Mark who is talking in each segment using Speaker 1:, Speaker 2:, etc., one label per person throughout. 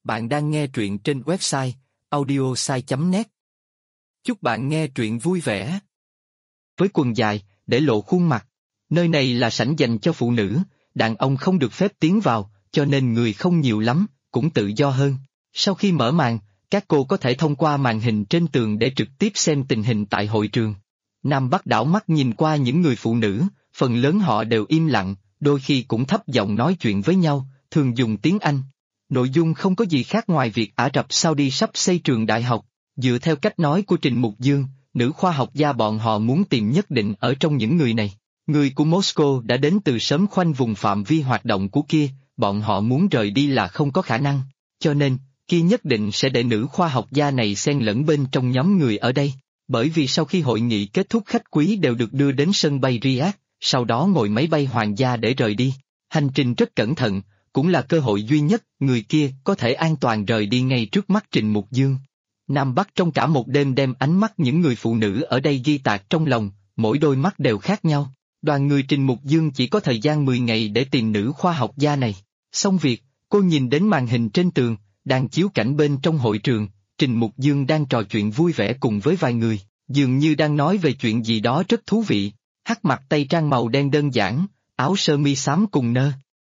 Speaker 1: Bạn đang nghe truyện trên website audiosai.net. Chúc bạn nghe truyện vui vẻ. Với quần dài, để lộ khuôn mặt. Nơi này là sảnh dành cho phụ nữ, đàn ông không được phép tiến vào, cho nên người không nhiều lắm, cũng tự do hơn. Sau khi mở màn, các cô có thể thông qua màn hình trên tường để trực tiếp xem tình hình tại hội trường. Nam Bắc đảo mắt nhìn qua những người phụ nữ, phần lớn họ đều im lặng, đôi khi cũng thấp giọng nói chuyện với nhau, thường dùng tiếng Anh. Nội dung không có gì khác ngoài việc Ả Rập Saudi sắp xây trường đại học. Dựa theo cách nói của Trình Mục Dương, nữ khoa học gia bọn họ muốn tìm nhất định ở trong những người này. Người của Moscow đã đến từ sớm khoanh vùng phạm vi hoạt động của kia, bọn họ muốn rời đi là không có khả năng. Cho nên, kia nhất định sẽ để nữ khoa học gia này xen lẫn bên trong nhóm người ở đây. Bởi vì sau khi hội nghị kết thúc khách quý đều được đưa đến sân bay Riyadh, sau đó ngồi máy bay hoàng gia để rời đi. Hành trình rất cẩn thận, cũng là cơ hội duy nhất người kia có thể an toàn rời đi ngay trước mắt Trình Mục Dương. Nam Bắc trong cả một đêm đem ánh mắt những người phụ nữ ở đây ghi tạc trong lòng, mỗi đôi mắt đều khác nhau. Đoàn người Trình Mục Dương chỉ có thời gian 10 ngày để tìm nữ khoa học gia này. Xong việc, cô nhìn đến màn hình trên tường, đang chiếu cảnh bên trong hội trường, Trình Mục Dương đang trò chuyện vui vẻ cùng với vài người, dường như đang nói về chuyện gì đó rất thú vị. Hắc mặc tây trang màu đen đơn giản, áo sơ mi xám cùng nơ.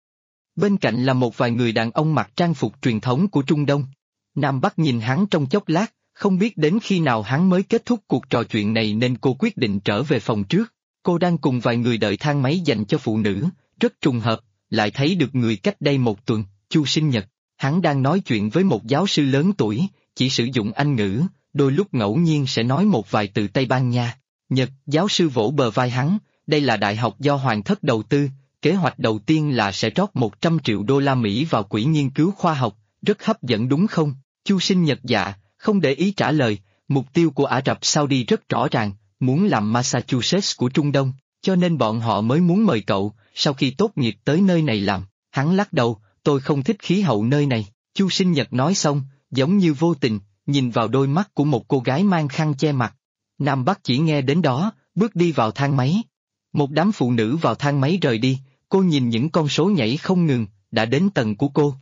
Speaker 1: Bên cạnh là một vài người đàn ông mặc trang phục truyền thống của Trung Đông. Nam Bắc nhìn hắn trong chốc lát, không biết đến khi nào hắn mới kết thúc cuộc trò chuyện này nên cô quyết định trở về phòng trước. Cô đang cùng vài người đợi thang máy dành cho phụ nữ, rất trùng hợp, lại thấy được người cách đây một tuần, Chu Sinh Nhật. Hắn đang nói chuyện với một giáo sư lớn tuổi, chỉ sử dụng Anh ngữ, đôi lúc ngẫu nhiên sẽ nói một vài từ Tây Ban Nha. Nhật, giáo sư vỗ bờ vai hắn, đây là đại học do Hoàng thất đầu tư. Kế hoạch đầu tiên là sẽ rót 100 triệu đô la Mỹ vào quỹ nghiên cứu khoa học, rất hấp dẫn đúng không? Chu Sinh Nhật dạ, không để ý trả lời, mục tiêu của Ả Rập Saudi rất rõ ràng, muốn làm Massachusetts của Trung Đông, cho nên bọn họ mới muốn mời cậu, sau khi tốt nghiệp tới nơi này làm. Hắn lắc đầu, tôi không thích khí hậu nơi này. Chu Sinh Nhật nói xong, giống như vô tình, nhìn vào đôi mắt của một cô gái mang khăn che mặt. Nam Bắc chỉ nghe đến đó, bước đi vào thang máy. Một đám phụ nữ vào thang máy rời đi. Cô nhìn những con số nhảy không ngừng, đã đến tầng của cô.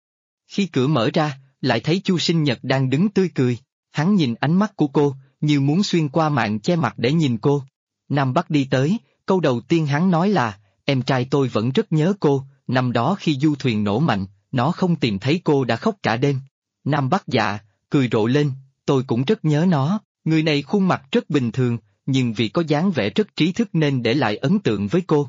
Speaker 1: Khi cửa mở ra, lại thấy Chu Sinh Nhật đang đứng tươi cười. Hắn nhìn ánh mắt của cô, như muốn xuyên qua màn che mặt để nhìn cô. Nam Bắc đi tới, câu đầu tiên hắn nói là, em trai tôi vẫn rất nhớ cô, năm đó khi du thuyền nổ mạnh, nó không tìm thấy cô đã khóc cả đêm. Nam Bắc dạ, cười rộ lên, tôi cũng rất nhớ nó, người này khuôn mặt rất bình thường, nhưng vì có dáng vẻ rất trí thức nên để lại ấn tượng với cô.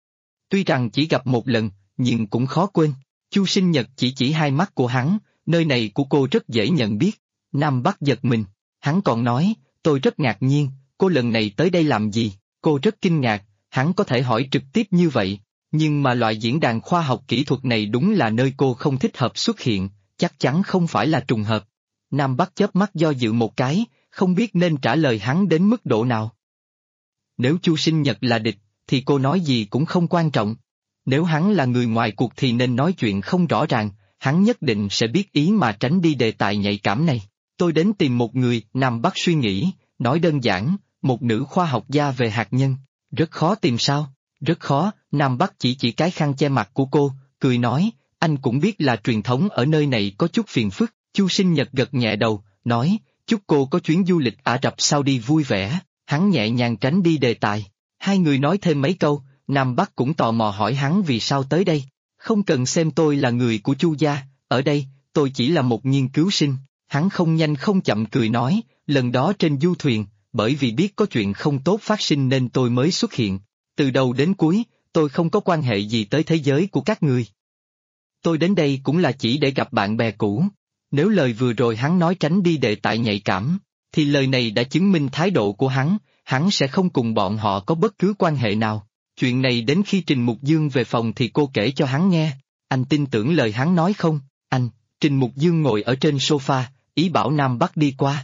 Speaker 1: Tuy rằng chỉ gặp một lần, nhưng cũng khó quên. Chu Sinh Nhật chỉ hai mắt của hắn, nơi này của cô rất dễ nhận biết. Nam Bắc giật mình, hắn còn nói, tôi rất ngạc nhiên, cô lần này tới đây làm gì? Cô rất kinh ngạc, hắn có thể hỏi trực tiếp như vậy, nhưng mà loại diễn đàn khoa học kỹ thuật này đúng là nơi cô không thích hợp xuất hiện, chắc chắn không phải là trùng hợp. Nam Bắc chớp mắt do dự một cái, không biết nên trả lời hắn đến mức độ nào. Nếu Chu Sinh Nhật là địch, thì cô nói gì cũng không quan trọng. Nếu hắn là người ngoài cuộc thì nên nói chuyện không rõ ràng, hắn nhất định sẽ biết ý mà tránh đi đề tài nhạy cảm này. Tôi đến tìm một người, Nam Bắc suy nghĩ, nói đơn giản, một nữ khoa học gia về hạt nhân. Rất khó tìm sao? Rất khó, Nam Bắc chỉ cái khăn che mặt của cô, cười nói, anh cũng biết là truyền thống ở nơi này có chút phiền phức. Chu Sinh Nhật gật nhẹ đầu, nói, chúc cô có chuyến du lịch Ả Rập Saudi vui vẻ. Hắn nhẹ nhàng tránh đi đề tài. Hai người nói thêm mấy câu, Nam Bắc cũng tò mò hỏi hắn vì sao tới đây. Không cần xem tôi là người của Chu gia, ở đây, tôi chỉ là một nghiên cứu sinh. Hắn không nhanh không chậm cười nói, lần đó trên du thuyền, bởi vì biết có chuyện không tốt phát sinh nên tôi mới xuất hiện. Từ đầu đến cuối, tôi không có quan hệ gì tới thế giới của các người. Tôi đến đây cũng là chỉ để gặp bạn bè cũ. Nếu lời vừa rồi hắn nói tránh đi đề tài nhạy cảm, thì lời này đã chứng minh thái độ của hắn sẽ không cùng bọn họ có bất cứ quan hệ nào. Chuyện này đến khi Trình Mục Dương về phòng thì cô kể cho hắn nghe. Anh tin tưởng lời hắn nói không? Anh, Trình Mục Dương ngồi ở trên sofa, ý bảo Nam Bắc đi qua.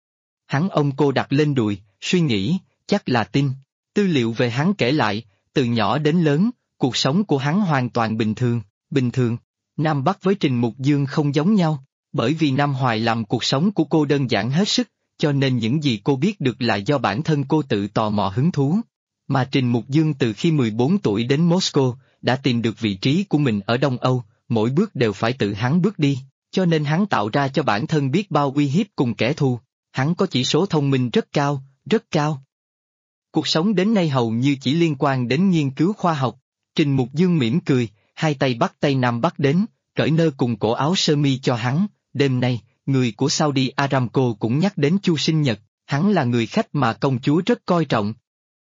Speaker 1: Hắn ôm cô đặt lên đùi, suy nghĩ, chắc là tin. Tư liệu về hắn kể lại, từ nhỏ đến lớn, cuộc sống của hắn hoàn toàn bình thường. Nam Bắc với Trình Mục Dương không giống nhau, bởi vì Nam Hoài làm cuộc sống của cô đơn giản hết sức, cho nên những gì cô biết được là do bản thân cô tự tò mò hứng thú. Mà Trình Mục Dương từ khi 14 tuổi đến Moscow, đã tìm được vị trí của mình ở Đông Âu, mỗi bước đều phải tự hắn bước đi. cho nên hắn tạo ra cho bản thân biết bao uy hiếp cùng kẻ thù. Hắn có chỉ số thông minh rất cao, rất cao. Cuộc sống đến nay hầu như chỉ liên quan đến nghiên cứu khoa học. Trình Mục Dương mỉm cười, hai tay bắt tay Nam Bắc đến, cởi nơ cùng cổ áo sơ mi cho hắn. Đêm nay, người của Saudi Aramco cũng nhắc đến Chu sinh nhật, hắn là người khách mà công chúa rất coi trọng.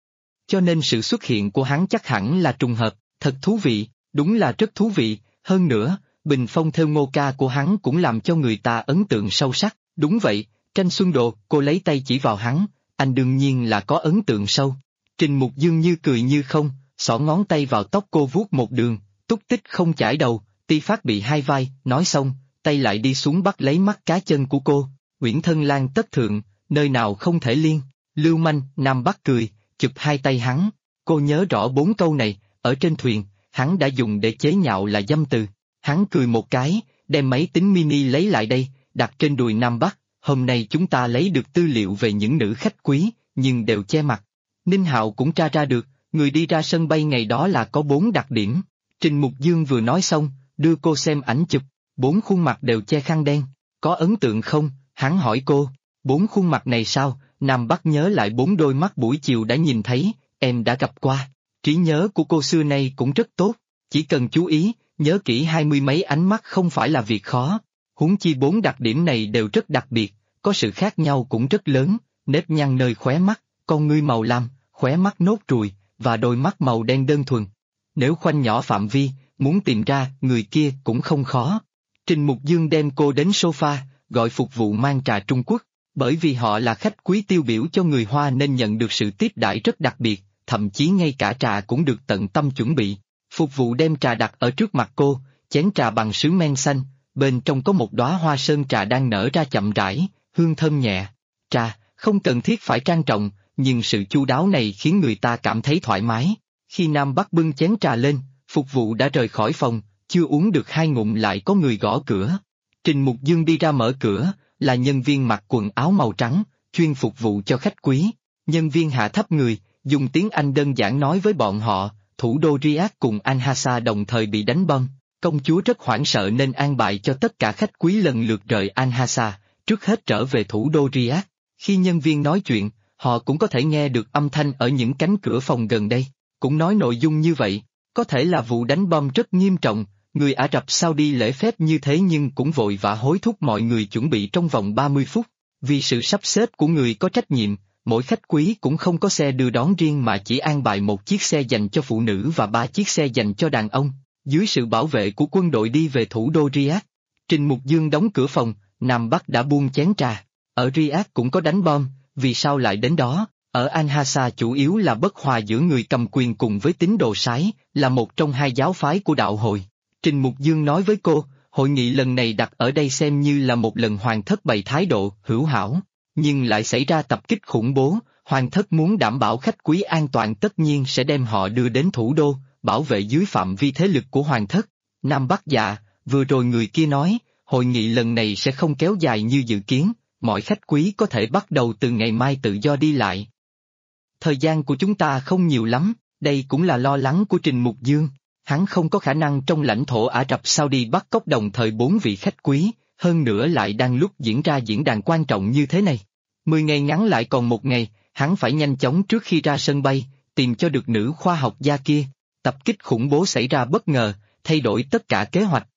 Speaker 1: Cho nên sự xuất hiện của hắn chắc hẳn là trùng hợp, thật thú vị, đúng là rất thú vị, hơn nữa, bình phong thêu ngô ca của hắn cũng làm cho người ta ấn tượng sâu sắc. Đúng vậy, Tranh Xuân Đồ, cô lấy tay chỉ vào hắn, anh đương nhiên là có ấn tượng sâu. Trình Mục Dương như cười như không, xỏ ngón tay vào tóc cô vuốt một đường, túc tích không chải đầu, ti phát bị hai vai, nói xong, tay lại đi xuống bắt lấy mắt cá chân của cô. Uyển thân lan tất thượng, nơi nào không thể liên. Lưu manh, Nam Bắc cười, chụp hai tay hắn. Cô nhớ rõ 4 câu này, ở trên thuyền, hắn đã dùng để chế nhạo là dâm từ. Hắn cười một cái, đem máy tính mini lấy lại đây, đặt trên đùi Nam Bắc. Hôm nay chúng ta lấy được tư liệu về những nữ khách quý, nhưng đều che mặt. Ninh Hạo cũng tra ra được, người đi ra sân bay ngày đó là có 4 đặc điểm. Trình Mục Dương vừa nói xong, đưa cô xem ảnh chụp, 4 khuôn mặt đều che khăn đen. Có ấn tượng không? Hắn hỏi cô. 4 khuôn mặt này sao? Nam Bắc nhớ lại 4 đôi mắt buổi chiều đã nhìn thấy, em đã gặp qua. Trí nhớ của cô xưa nay cũng rất tốt, chỉ cần chú ý, nhớ kỹ 20 mấy ánh mắt không phải là việc khó. Huống chi 4 đặc điểm này đều rất đặc biệt, có sự khác nhau cũng rất lớn, nếp nhăn nơi khóe mắt, con ngươi màu lam, khóe mắt nốt ruồi, và đôi mắt màu đen đơn thuần. Nếu khoanh nhỏ phạm vi, muốn tìm ra người kia cũng không khó. Trình Mục Dương đem cô đến sofa, gọi phục vụ mang trà Trung Quốc, bởi vì họ là khách quý tiêu biểu cho người Hoa nên nhận được sự tiếp đãi rất đặc biệt, thậm chí ngay cả trà cũng được tận tâm chuẩn bị. Phục vụ đem trà đặt ở trước mặt cô, chén trà bằng sứ men xanh, bên trong có một đóa hoa sơn trà đang nở ra chậm rãi, hương thơm nhẹ. Trà, không cần thiết phải trang trọng, nhưng sự chu đáo này khiến người ta cảm thấy thoải mái. Khi Nam Bắc bưng chén trà lên, phục vụ đã rời khỏi phòng, chưa uống được 2 ngụm lại có người gõ cửa. Trình Mục Dương đi ra mở cửa, là nhân viên mặc quần áo màu trắng, chuyên phục vụ cho khách quý. Nhân viên hạ thấp người, dùng tiếng Anh đơn giản nói với bọn họ, thủ đô Riyadh cùng Al-Hasa đồng thời bị đánh bom. Công chúa rất hoảng sợ nên an bài cho tất cả khách quý lần lượt rời Al-Hasa, trước hết trở về thủ đô Riyadh. Khi nhân viên nói chuyện, họ cũng có thể nghe được âm thanh ở những cánh cửa phòng gần đây, cũng nói nội dung như vậy. Có thể là vụ đánh bom rất nghiêm trọng, người Ả Rập Saudi lễ phép như thế nhưng cũng vội vã hối thúc mọi người chuẩn bị trong vòng 30 phút. Vì sự sắp xếp của người có trách nhiệm, mỗi khách quý cũng không có xe đưa đón riêng mà chỉ an bài một chiếc xe dành cho phụ nữ và 3 chiếc xe dành cho đàn ông, dưới sự bảo vệ của quân đội đi về thủ đô Riyadh. Trình Mục Dương đóng cửa phòng, Nam Bắc đã buông chén trà. Ở Riyadh cũng có đánh bom, vì sao lại đến đó? Ở Al-Hasa chủ yếu là bất hòa giữa người cầm quyền cùng với tín đồ sái, là một trong 2 giáo phái của đạo hội. Trình Mục Dương nói với cô, hội nghị lần này đặt ở đây xem như là một lần hoàng thất bày thái độ hữu hảo, nhưng lại xảy ra tập kích khủng bố, hoàng thất muốn đảm bảo khách quý an toàn tất nhiên sẽ đem họ đưa đến thủ đô, bảo vệ dưới phạm vi thế lực của hoàng thất. Nam Bắc dạ, vừa rồi người kia nói, hội nghị lần này sẽ không kéo dài như dự kiến, mọi khách quý có thể bắt đầu từ ngày mai tự do đi lại. Thời gian của chúng ta không nhiều lắm, đây cũng là lo lắng của Trình Mục Dương. Hắn không có khả năng trong lãnh thổ Ả Rập Saudi bắt cóc đồng thời 4 vị khách quý, hơn nữa lại đang lúc diễn ra diễn đàn quan trọng như thế này. 10 ngày ngắn lại còn 1 ngày, hắn phải nhanh chóng trước khi ra sân bay, tìm cho được nữ khoa học gia kia. Tập kích khủng bố xảy ra bất ngờ, thay đổi tất cả kế hoạch.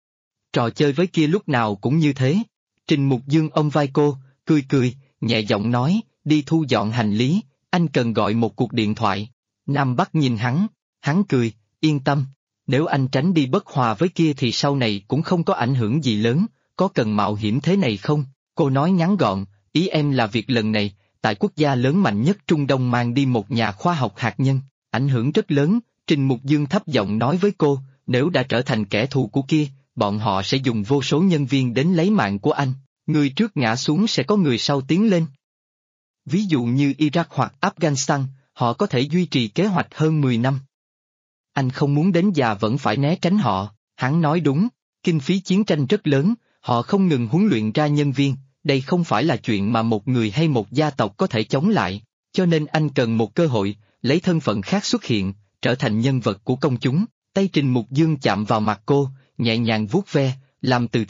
Speaker 1: Trò chơi với kia lúc nào cũng như thế. Trình Mục Dương ôm vai cô, cười cười, nhẹ giọng nói, đi thu dọn hành lý, anh cần gọi một cuộc điện thoại. Nam Bắc nhìn hắn cười, yên tâm, nếu anh tránh đi bất hòa với kia thì sau này cũng không có ảnh hưởng gì lớn, có cần mạo hiểm thế này không? Cô nói ngắn gọn, ý em là việc lần này, tại quốc gia lớn mạnh nhất Trung Đông mang đi một nhà khoa học hạt nhân, ảnh hưởng rất lớn. Trình Mục Dương thấp giọng nói với cô, nếu đã trở thành kẻ thù của kia, bọn họ sẽ dùng vô số nhân viên đến lấy mạng của anh, người trước ngã xuống sẽ có người sau tiến lên. Ví dụ như Iraq hoặc Afghanistan, họ có thể duy trì kế hoạch hơn 10 năm. Anh không muốn đến già vẫn phải né tránh họ, hắn nói đúng, kinh phí chiến tranh rất lớn, họ không ngừng huấn luyện ra nhân viên, đây không phải là chuyện mà một người hay một gia tộc có thể chống lại, cho nên anh cần một cơ hội, lấy thân phận khác xuất hiện, trở thành nhân vật của công chúng. Tay Trình Mục Dương chạm vào mặt cô, nhẹ nhàng vuốt ve, làm từ thiện,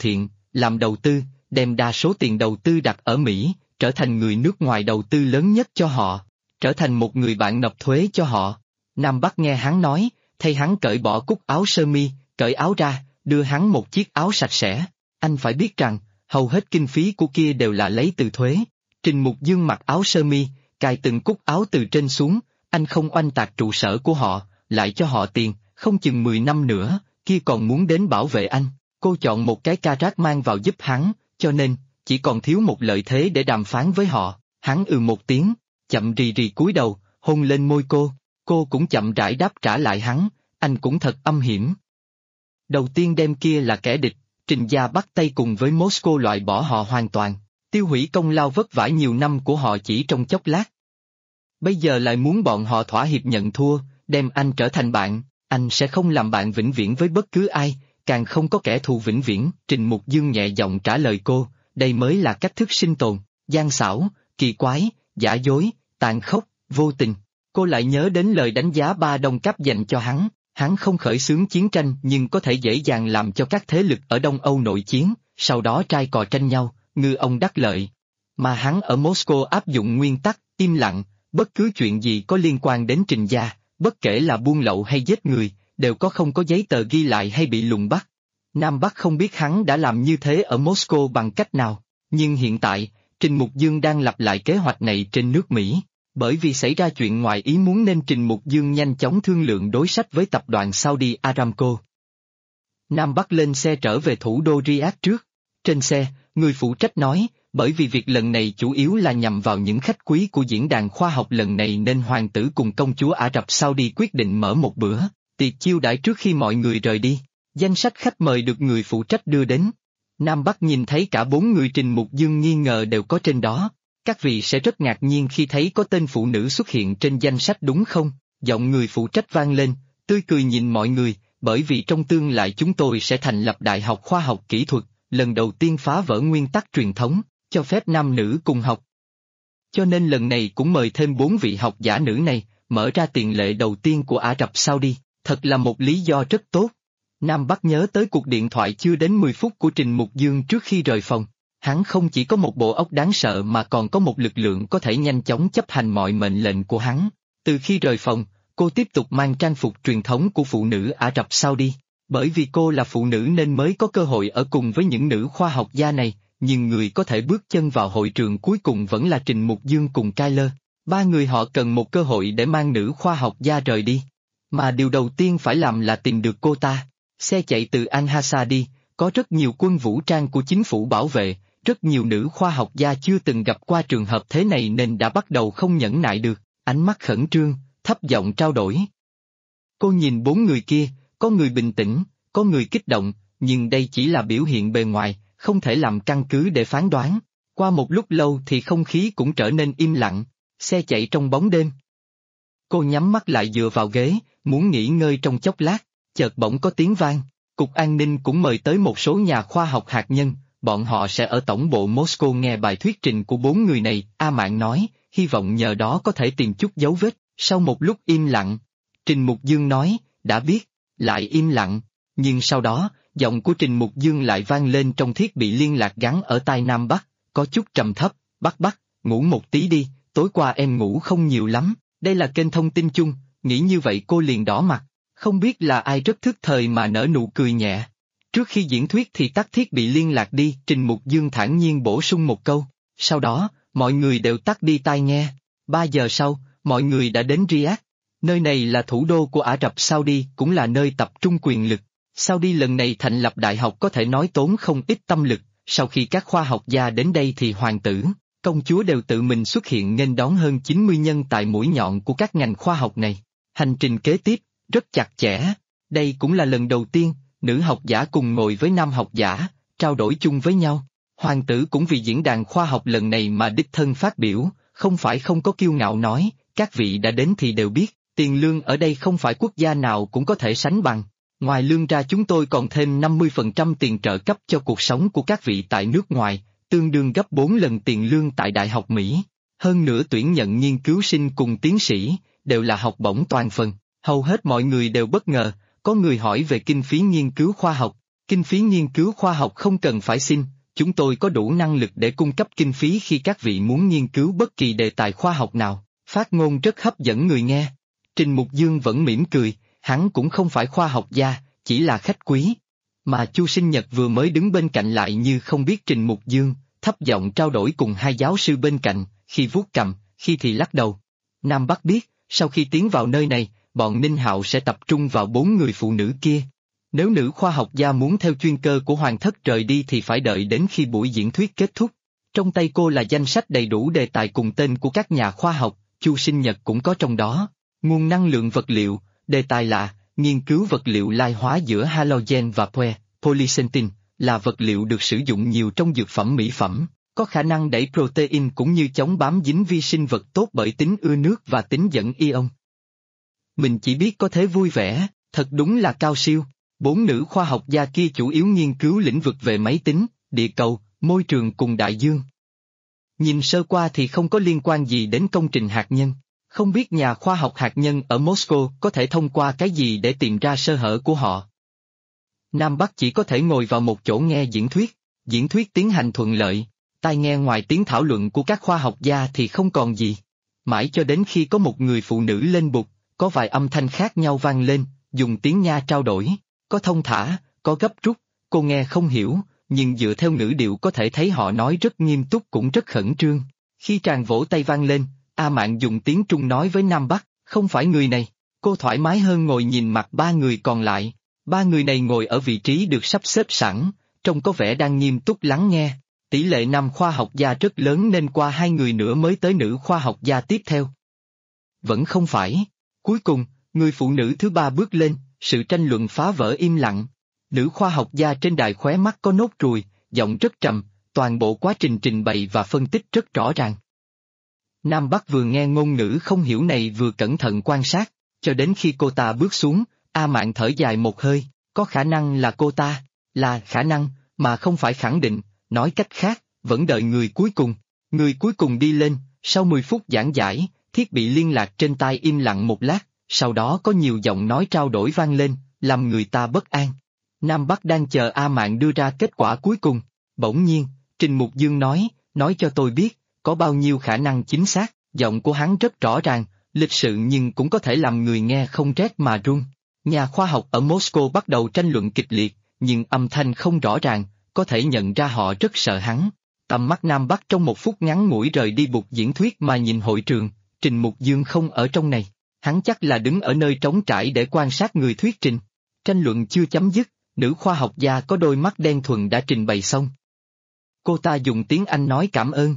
Speaker 1: làm đầu tư, đem đa số tiền đầu tư đặt ở Mỹ, trở thành người nước ngoài đầu tư lớn nhất cho họ, trở thành một người bạn nộp thuế cho họ. Nam Bắc nghe hắn nói, thay hắn cởi bỏ cúc áo sơ mi, cởi áo ra, đưa hắn một chiếc áo sạch sẽ. Anh phải biết rằng, hầu hết kinh phí của kia đều là lấy từ thuế. Trình Mục Dương mặc áo sơ mi, cài từng cúc áo từ trên xuống, anh không oanh tạc trụ sở của họ, lại cho họ tiền, không chừng 10 năm nữa, kia còn muốn đến bảo vệ anh. Cô chọn một cái Karat mang vào giúp hắn, cho nên, chỉ còn thiếu một lợi thế để đàm phán với họ. Hắn một tiếng, chậm rì rì cúi đầu, hôn lên môi cô cũng chậm rãi đáp trả lại hắn, anh cũng thật âm hiểm. Đầu tiên đem kia là kẻ địch, Trình gia bắt tay cùng với Moscow loại bỏ họ hoàn toàn, tiêu hủy công lao vất vả nhiều năm của họ chỉ trong chốc lát. Bây giờ lại muốn bọn họ thỏa hiệp nhận thua, đem anh trở thành bạn, anh sẽ không làm bạn vĩnh viễn với bất cứ ai, càng không có kẻ thù vĩnh viễn. Trình Mục Dương nhẹ giọng trả lời cô, đây mới là cách thức sinh tồn, gian xảo, kỳ quái, giả dối, tàn khốc, vô tình. Cô lại nhớ đến lời đánh giá ba Đông Cấp dành cho hắn không khởi xướng chiến tranh nhưng có thể dễ dàng làm cho các thế lực ở Đông Âu nội chiến, sau đó trai cò tranh nhau, ngư ông đắc lợi. Mà hắn ở Moscow áp dụng nguyên tắc, im lặng, bất cứ chuyện gì có liên quan đến Trình gia, bất kể là buôn lậu hay giết người, đều không có giấy tờ ghi lại hay bị lùng bắt. Nam Bắc không biết hắn đã làm như thế ở Moscow bằng cách nào, nhưng hiện tại, Trình Mục Dương đang lặp lại kế hoạch này trên nước Mỹ. Bởi vì xảy ra chuyện ngoài ý muốn nên Trình Mục Dương nhanh chóng thương lượng đối sách với tập đoàn Saudi Aramco. Nam Bắc lên xe trở về thủ đô Riyadh trước. Trên xe, người phụ trách nói, bởi vì việc lần này chủ yếu là nhằm vào những khách quý của diễn đàn khoa học lần này nên hoàng tử cùng công chúa Ả Rập Saudi quyết định mở một bữa tiệc chiêu đãi trước khi mọi người rời đi. Danh sách khách mời được người phụ trách đưa đến. Nam Bắc nhìn thấy cả 4 người Trình Mục Dương nghi ngờ đều có trên đó. Các vị sẽ rất ngạc nhiên khi thấy có tên phụ nữ xuất hiện trên danh sách đúng không? Giọng người phụ trách vang lên, tươi cười nhìn mọi người, bởi vì trong tương lai chúng tôi sẽ thành lập Đại học Khoa học Kỹ thuật, lần đầu tiên phá vỡ nguyên tắc truyền thống, cho phép nam nữ cùng học. Cho nên lần này cũng mời thêm 4 vị học giả nữ này, mở ra tiền lệ đầu tiên của Ả Rập Saudi, thật là một lý do rất tốt. Nam Bắc nhớ tới cuộc điện thoại chưa đến 10 phút của Trình Mục Dương trước khi rời phòng. Hắn không chỉ có một bộ óc đáng sợ mà còn có một lực lượng có thể nhanh chóng chấp hành mọi mệnh lệnh của hắn. Từ khi rời phòng, cô tiếp tục mang trang phục truyền thống của phụ nữ Ả Rập Saudi. Bởi vì cô là phụ nữ nên mới có cơ hội ở cùng với những nữ khoa học gia này, nhưng người có thể bước chân vào hội trường cuối cùng vẫn là Trình Mục Dương cùng Kyler. Ba người họ cần một cơ hội để mang nữ khoa học gia rời đi. Mà điều đầu tiên phải làm là tìm được cô ta. Xe chạy từ Al-Hassa đi, có rất nhiều quân vũ trang của chính phủ bảo vệ. Rất nhiều nữ khoa học gia chưa từng gặp qua trường hợp thế này nên đã bắt đầu không nhẫn nại được, ánh mắt khẩn trương, thấp giọng trao đổi. Cô nhìn 4 người kia, có người bình tĩnh, có người kích động, nhưng đây chỉ là biểu hiện bề ngoài, không thể làm căn cứ để phán đoán. Qua một lúc lâu thì không khí cũng trở nên im lặng, xe chạy trong bóng đêm. Cô nhắm mắt lại dựa vào ghế, muốn nghỉ ngơi trong chốc lát, chợt bỗng có tiếng vang, Cục An ninh cũng mời tới một số nhà khoa học hạt nhân. Bọn họ sẽ ở tổng bộ Moscow nghe bài thuyết trình của 4 người này, A Mạn nói, hy vọng nhờ đó có thể tìm chút dấu vết. Sau một lúc im lặng, Trình Mục Dương nói, đã biết, lại im lặng, nhưng sau đó, giọng của Trình Mục Dương lại vang lên trong thiết bị liên lạc gắn ở tai Nam Bắc, có chút trầm thấp, Bắc, ngủ một tí đi, tối qua em ngủ không nhiều lắm, đây là kênh thông tin chung, nghĩ như vậy cô liền đỏ mặt, không biết là ai rất thức thời mà nở nụ cười nhẹ. Trước khi diễn thuyết thì tắt thiết bị liên lạc đi, Trình Mục Dương thản nhiên bổ sung một câu, sau đó, mọi người đều tắt đi tai nghe. 3 giờ sau, mọi người đã đến Riyadh. Nơi này là thủ đô của Ả Rập Saudi, cũng là nơi tập trung quyền lực. Saudi lần này thành lập đại học có thể nói tốn không ít tâm lực, sau khi các khoa học gia đến đây thì hoàng tử, công chúa đều tự mình xuất hiện nghênh đón hơn 90 nhân tài mũi nhọn của các ngành khoa học này. Hành trình kế tiếp, rất chặt chẽ, đây cũng là lần đầu tiên, nữ học giả cùng ngồi với nam học giả, trao đổi chung với nhau. Hoàng tử cũng vì diễn đàn khoa học lần này mà đích thân phát biểu, không phải không có kiêu ngạo nói, các vị đã đến thì đều biết, tiền lương ở đây không phải quốc gia nào cũng có thể sánh bằng. Ngoài lương ra chúng tôi còn thêm 50% tiền trợ cấp cho cuộc sống của các vị tại nước ngoài, tương đương gấp 4 lần tiền lương tại Đại học Mỹ. Hơn nữa tuyển nhận nghiên cứu sinh cùng tiến sĩ, đều là học bổng toàn phần. Hầu hết mọi người đều bất ngờ, có người hỏi về kinh phí nghiên cứu khoa học, Kinh phí nghiên cứu khoa học không cần phải xin, chúng tôi có đủ năng lực để cung cấp kinh phí khi các vị muốn nghiên cứu bất kỳ đề tài khoa học nào. Phát ngôn rất hấp dẫn người nghe. Trình Mục Dương vẫn mỉm cười, hắn cũng không phải khoa học gia, chỉ là khách quý. Mà Chu Sinh Nhật vừa mới đứng bên cạnh lại như không biết Trình Mục Dương, thấp giọng trao đổi cùng hai giáo sư bên cạnh, khi vuốt cầm, khi thì lắc đầu. Nam Bắc biết, sau khi tiến vào nơi này, bọn Ninh Hạo sẽ tập trung vào 4 người phụ nữ kia. Nếu nữ khoa học gia muốn theo chuyên cơ của Hoàng thất rời đi thì phải đợi đến khi buổi diễn thuyết kết thúc. Trong tay cô là danh sách đầy đủ đề tài cùng tên của các nhà khoa học, Chu Sinh Nhật cũng có trong đó. Nguồn năng lượng vật liệu, đề tài là nghiên cứu vật liệu lai hóa giữa halogen và polysentin, là vật liệu được sử dụng nhiều trong dược phẩm mỹ phẩm, có khả năng đẩy protein cũng như chống bám dính vi sinh vật tốt bởi tính ưa nước và tính dẫn ion. Mình chỉ biết có thế vui vẻ, thật đúng là cao siêu. 4 nữ khoa học gia kia chủ yếu nghiên cứu lĩnh vực về máy tính, địa cầu, môi trường cùng đại dương. Nhìn sơ qua thì không có liên quan gì đến công trình hạt nhân. Không biết nhà khoa học hạt nhân ở Moscow có thể thông qua cái gì để tìm ra sơ hở của họ. Nam Bắc chỉ có thể ngồi vào một chỗ nghe diễn thuyết tiến hành thuận lợi, tai nghe ngoài tiếng thảo luận của các khoa học gia thì không còn gì. Mãi cho đến khi có một người phụ nữ lên bục, có vài âm thanh khác nhau vang lên, dùng tiếng Nha trao đổi, có thông thả, có gấp rút, cô nghe không hiểu, nhưng dựa theo ngữ điệu có thể thấy họ nói rất nghiêm túc cũng rất khẩn trương. Khi tràng vỗ tay vang lên, A Mạn dùng tiếng Trung nói với Nam Bắc, không phải người này, cô thoải mái hơn ngồi nhìn mặt 3 người còn lại. 3 người này ngồi ở vị trí được sắp xếp sẵn, trông có vẻ đang nghiêm túc lắng nghe. Tỷ lệ nam khoa học gia rất lớn nên qua 2 người nữa mới tới nữ khoa học gia tiếp theo. Vẫn không phải. Cuối cùng, người phụ nữ thứ 3 bước lên, sự tranh luận phá vỡ im lặng. Nữ khoa học gia trên đài khóe mắt có nốt ruồi, giọng rất trầm, toàn bộ quá trình trình bày và phân tích rất rõ ràng. Nam Bắc vừa nghe ngôn ngữ không hiểu này vừa cẩn thận quan sát, cho đến khi cô ta bước xuống, A Mạn thở dài một hơi, có khả năng là cô ta, là khả năng, mà không phải khẳng định, nói cách khác, vẫn đợi người cuối cùng. Người cuối cùng đi lên, sau 10 phút giảng giải, thiết bị liên lạc trên tai im lặng một lát, sau đó có nhiều giọng nói trao đổi vang lên, làm người ta bất an. Nam Bắc đang chờ A Mạn đưa ra kết quả cuối cùng, bỗng nhiên, Trình Mục Dương nói cho tôi biết, có bao nhiêu khả năng chính xác, giọng của hắn rất rõ ràng, lịch sự nhưng cũng có thể làm người nghe không rét mà run. Nhà khoa học ở Moscow bắt đầu tranh luận kịch liệt, nhưng âm thanh không rõ ràng, có thể nhận ra họ rất sợ hắn. Tầm mắt Nam Bắc trong một phút ngắn ngủi rời đi bục diễn thuyết mà nhìn hội trường, Trình Mục Dương không ở trong này, hắn chắc là đứng ở nơi trống trải để quan sát người thuyết trình. Tranh luận chưa chấm dứt, nữ khoa học gia có đôi mắt đen thuần đã trình bày xong. Cô ta dùng tiếng Anh nói cảm ơn.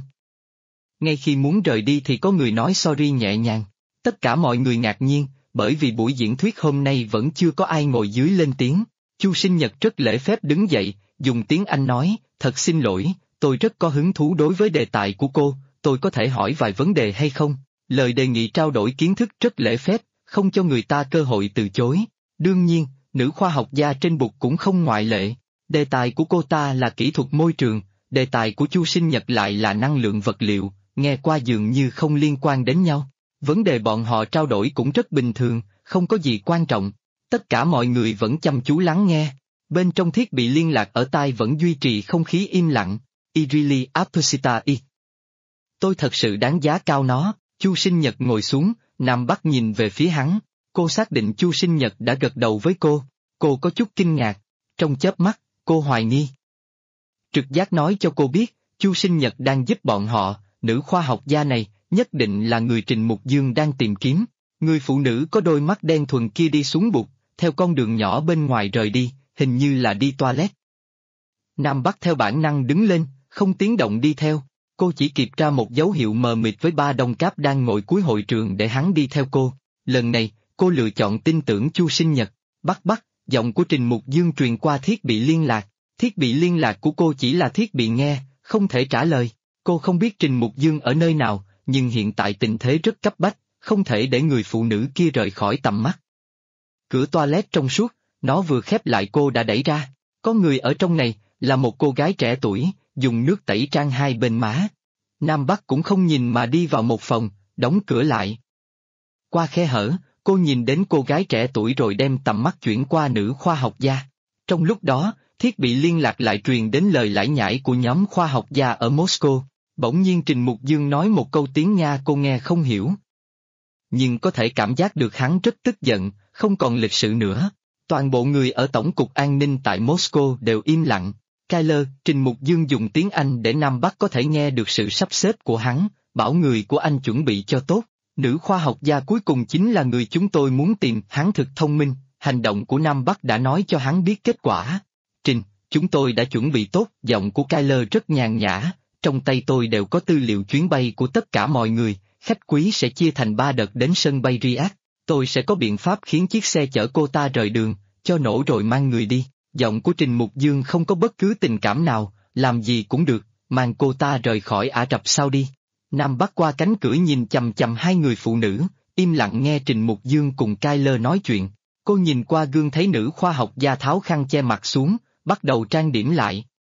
Speaker 1: Ngay khi muốn rời đi thì có người nói sorry nhẹ nhàng. Tất cả mọi người ngạc nhiên, bởi vì buổi diễn thuyết hôm nay vẫn chưa có ai ngồi dưới lên tiếng. Chu Sinh Nhật rất lễ phép đứng dậy, dùng tiếng Anh nói, thật xin lỗi, tôi rất có hứng thú đối với đề tài của cô, tôi có thể hỏi vài vấn đề hay không? Lời đề nghị trao đổi kiến thức rất lễ phép, không cho người ta cơ hội từ chối. Đương nhiên, nữ khoa học gia trên bục cũng không ngoại lệ. Đề tài của cô ta là kỹ thuật môi trường, đề tài của Chu Sinh Nhật lại là năng lượng vật liệu, nghe qua dường như không liên quan đến nhau. Vấn đề bọn họ trao đổi cũng rất bình thường, không có gì quan trọng. Tất cả mọi người vẫn chăm chú lắng nghe. Bên trong thiết bị liên lạc ở tai vẫn duy trì không khí im lặng. I really appreciate it. Tôi thật sự đáng giá cao nó. Chu Sinh Nhật ngồi xuống, Nam Bắc nhìn về phía hắn. Cô xác định Chu Sinh Nhật đã gật đầu với cô. Cô có chút kinh ngạc. Trong chớp mắt, cô hoài nghi. Trực giác nói cho cô biết, Chu Sinh Nhật đang giúp bọn họ, nữ khoa học gia này, nhất định là người Trình Mục Dương đang tìm kiếm. Người phụ nữ có đôi mắt đen thuần kia đi xuống bục, theo con đường nhỏ bên ngoài rời đi, hình như là đi toilet. Nam Bắc theo bản năng đứng lên, không tiếng động đi theo. Cô chỉ kịp ra một dấu hiệu mờ mịt với 3 đồng cáp đang ngồi cuối hội trường để hắn đi theo cô. Lần này, cô lựa chọn tin tưởng Chu Sinh Nhật. Bắc, giọng của Trình Mục Dương truyền qua thiết bị liên lạc. Thiết bị liên lạc của cô chỉ là thiết bị nghe, không thể trả lời. Cô không biết Trình Mục Dương ở nơi nào, nhưng hiện tại tình thế rất cấp bách, không thể để người phụ nữ kia rời khỏi tầm mắt. Cửa toilet trong suốt, nó vừa khép lại cô đã đẩy ra. Có người ở trong này, là một cô gái trẻ tuổi, dùng nước tẩy trang hai bên má. Nam Bắc cũng không nhìn mà đi vào một phòng, đóng cửa lại. Qua khe hở, cô nhìn đến cô gái trẻ tuổi rồi đem tầm mắt chuyển qua nữ khoa học gia. Trong lúc đó, thiết bị liên lạc lại truyền đến lời lải nhải của nhóm khoa học gia ở Moscow. Bỗng nhiên Trình Mục Dương nói một câu tiếng Nga cô nghe không hiểu. Nhưng có thể cảm giác được hắn rất tức giận, không còn lịch sự nữa. Toàn bộ người ở Tổng cục An ninh tại Moscow đều im lặng. Kyler, Trình Mục Dương dùng tiếng Anh để Nam Bắc có thể nghe được sự sắp xếp của hắn, bảo người của anh chuẩn bị cho tốt. Nữ khoa học gia cuối cùng chính là người chúng tôi muốn tìm, hắn thực thông minh, hành động của Nam Bắc đã nói cho hắn biết kết quả. Trình, chúng tôi đã chuẩn bị tốt, giọng của Kyler rất nhàn nhã, trong tay tôi đều có tư liệu chuyến bay của tất cả mọi người, khách quý sẽ chia thành 3 đợt đến sân bay Riyadh, tôi sẽ có biện pháp khiến chiếc xe chở cô ta rời đường, cho nổ rồi mang người đi. Giọng của Trình Mục Dương không có bất cứ tình cảm nào, làm gì cũng được, mang cô ta rời khỏi Ả Rập Saudi. Nam Bắc qua cánh cửa nhìn chằm chằm hai người phụ nữ, im lặng nghe Trình Mục Dương cùng Kyler nói chuyện. Cô nhìn qua gương thấy nữ khoa học gia tháo khăn che mặt xuống, bắt đầu trang điểm lại.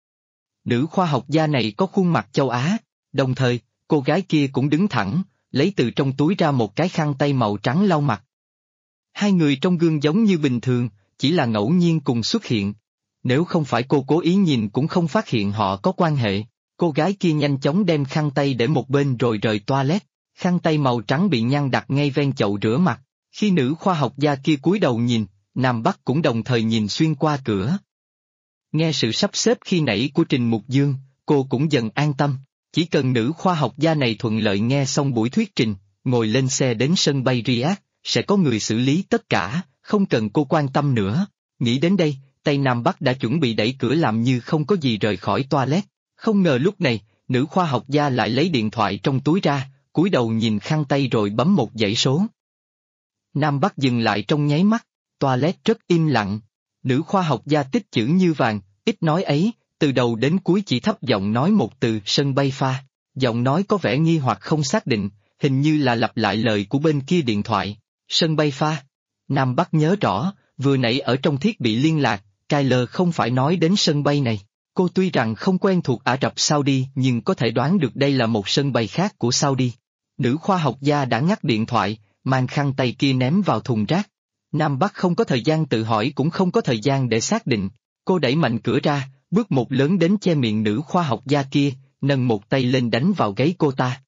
Speaker 1: Nữ khoa học gia này có khuôn mặt châu Á, đồng thời, cô gái kia cũng đứng thẳng, lấy từ trong túi ra một cái khăn tay màu trắng lau mặt. Hai người trong gương giống như bình thường, chỉ là ngẫu nhiên cùng xuất hiện. Nếu không phải cô cố ý nhìn cũng không phát hiện họ có quan hệ. Cô gái kia nhanh chóng đem khăn tay để một bên rồi rời toilet, khăn tay màu trắng bị nhăn đặt ngay ven chậu rửa mặt. Khi nữ khoa học gia kia cúi đầu nhìn, Nam Bắc cũng đồng thời nhìn xuyên qua cửa. Nghe sự sắp xếp khi nãy của Trình Mục Dương, cô cũng dần an tâm. Chỉ cần nữ khoa học gia này thuận lợi nghe xong buổi thuyết trình, ngồi lên xe đến sân bay Riyadh, sẽ có người xử lý tất cả, không cần cô quan tâm nữa. Nghĩ đến đây, tay Nam Bắc đã chuẩn bị đẩy cửa làm như không có gì rời khỏi toilet. Không ngờ lúc này, nữ khoa học gia lại lấy điện thoại trong túi ra, cúi đầu nhìn khăn tay rồi bấm một dãy số. Nam Bắc dừng lại trong nháy mắt, toilet rất im lặng. Nữ khoa học gia tích chữ như vàng, ít nói ấy, từ đầu đến cuối chỉ thấp giọng nói một từ sân bay pha. Giọng nói có vẻ nghi hoặc không xác định, hình như là lặp lại lời của bên kia điện thoại. Sân bay pha. Nam Bắc nhớ rõ, vừa nãy ở trong thiết bị liên lạc, Kyler không phải nói đến sân bay này. Cô tuy rằng không quen thuộc Ả Rập Saudi nhưng có thể đoán được đây là một sân bay khác của Saudi. Nữ khoa học gia đã ngắt điện thoại, mang khăn tay kia ném vào thùng rác. Nam Bắc không có thời gian tự hỏi cũng không có thời gian để xác định. Cô đẩy mạnh cửa ra, bước một lớn đến che miệng nữ khoa học gia kia, nâng một tay lên đánh vào gáy cô ta.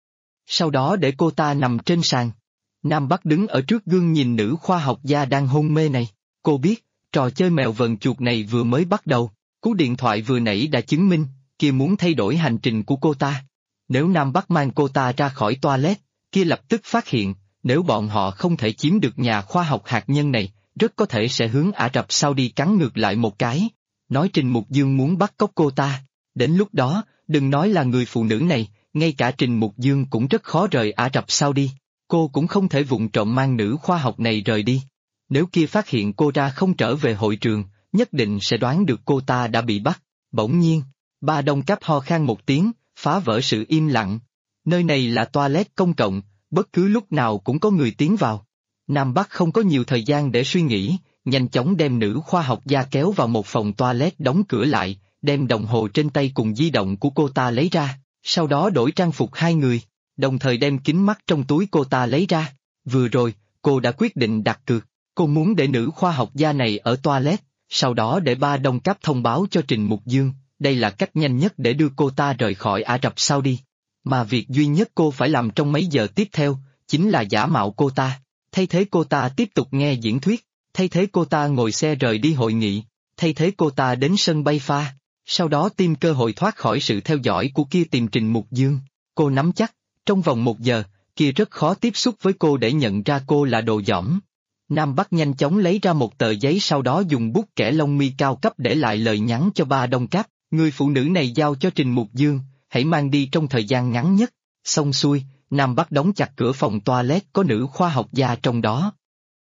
Speaker 1: Sau đó để cô ta nằm trên sàn. Nam Bắc đứng ở trước gương nhìn nữ khoa học gia đang hôn mê này. Cô biết, trò chơi mèo vần chuột này vừa mới bắt đầu. Cú điện thoại vừa nãy đã chứng minh, kia muốn thay đổi hành trình của cô ta. Nếu Nam Bắc mang cô ta ra khỏi toilet, kia lập tức phát hiện, nếu bọn họ không thể chiếm được nhà khoa học hạt nhân này, rất có thể sẽ hướng Ả Rập Saudi cắn ngược lại một cái. Nói Trình Mục Dương muốn bắt cóc cô ta. Đến lúc đó, đừng nói là người phụ nữ này, ngay cả Trình Mục Dương cũng rất khó rời Ả Rập Saudi. Cô cũng không thể vụng trộm mang nữ khoa học này rời đi. Nếu kia phát hiện cô ra không trở về hội trường, nhất định sẽ đoán được cô ta đã bị bắt. Bỗng nhiên, Ba Đông Cáp ho khan một tiếng, phá vỡ sự im lặng. Nơi này là toilet công cộng, bất cứ lúc nào cũng có người tiến vào. Nam Bắc không có nhiều thời gian để suy nghĩ, nhanh chóng đem nữ khoa học gia kéo vào một phòng toilet đóng cửa lại, đem đồng hồ trên tay cùng di động của cô ta lấy ra, sau đó đổi trang phục hai người, đồng thời đem kính mắt trong túi cô ta lấy ra. Vừa rồi, cô đã quyết định đặt cược, cô muốn để nữ khoa học gia này ở toilet, sau đó để Ba Đông Cáp thông báo cho Trình Mục Dương, đây là cách nhanh nhất để đưa cô ta rời khỏi Ả Rập Saudi. Mà việc duy nhất cô phải làm trong mấy giờ tiếp theo, chính là giả mạo cô ta, thay thế cô ta tiếp tục nghe diễn thuyết, thay thế cô ta ngồi xe rời đi hội nghị, thay thế cô ta đến sân bay pha, sau đó tìm cơ hội thoát khỏi sự theo dõi của kia tìm Trình Mục Dương. Cô nắm chắc, trong vòng 1 giờ, kia rất khó tiếp xúc với cô để nhận ra cô là đồ dỏm. Nam Bắc nhanh chóng lấy ra một tờ giấy sau đó dùng bút kẻ lông mi cao cấp để lại lời nhắn cho Ba Đông Cáp, người phụ nữ này giao cho Trình Mục Dương, hãy mang đi trong thời gian ngắn nhất. Xong xuôi, Nam Bắc đóng chặt cửa phòng toilet có nữ khoa học gia trong đó.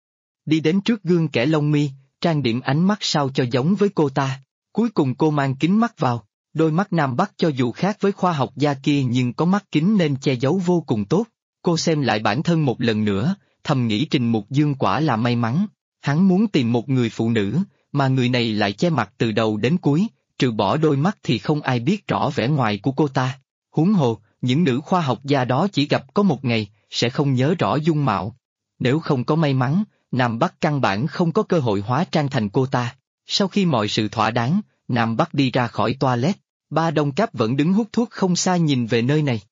Speaker 1: Đi đến trước gương kẻ lông mi, trang điểm ánh mắt sao cho giống với cô ta. Cuối cùng cô mang kính mắt vào, đôi mắt Nam Bắc cho dù khác với khoa học gia kia nhưng có mắt kính nên che giấu vô cùng tốt. Cô xem lại bản thân một lần nữa, thầm nghĩ Trình Mục Dương quả là may mắn. Hắn muốn tìm một người phụ nữ, mà người này lại che mặt từ đầu đến cuối, trừ bỏ đôi mắt thì không ai biết rõ vẻ ngoài của cô ta. Huống hồ, những nữ khoa học gia đó chỉ gặp có một ngày, sẽ không nhớ rõ dung mạo. Nếu không có may mắn, Nam Bắc căn bản không có cơ hội hóa trang thành cô ta. Sau khi mọi sự thỏa đáng, Nam Bắc đi ra khỏi toilet, Ba Đông Cáp vẫn đứng hút thuốc không xa nhìn về nơi này.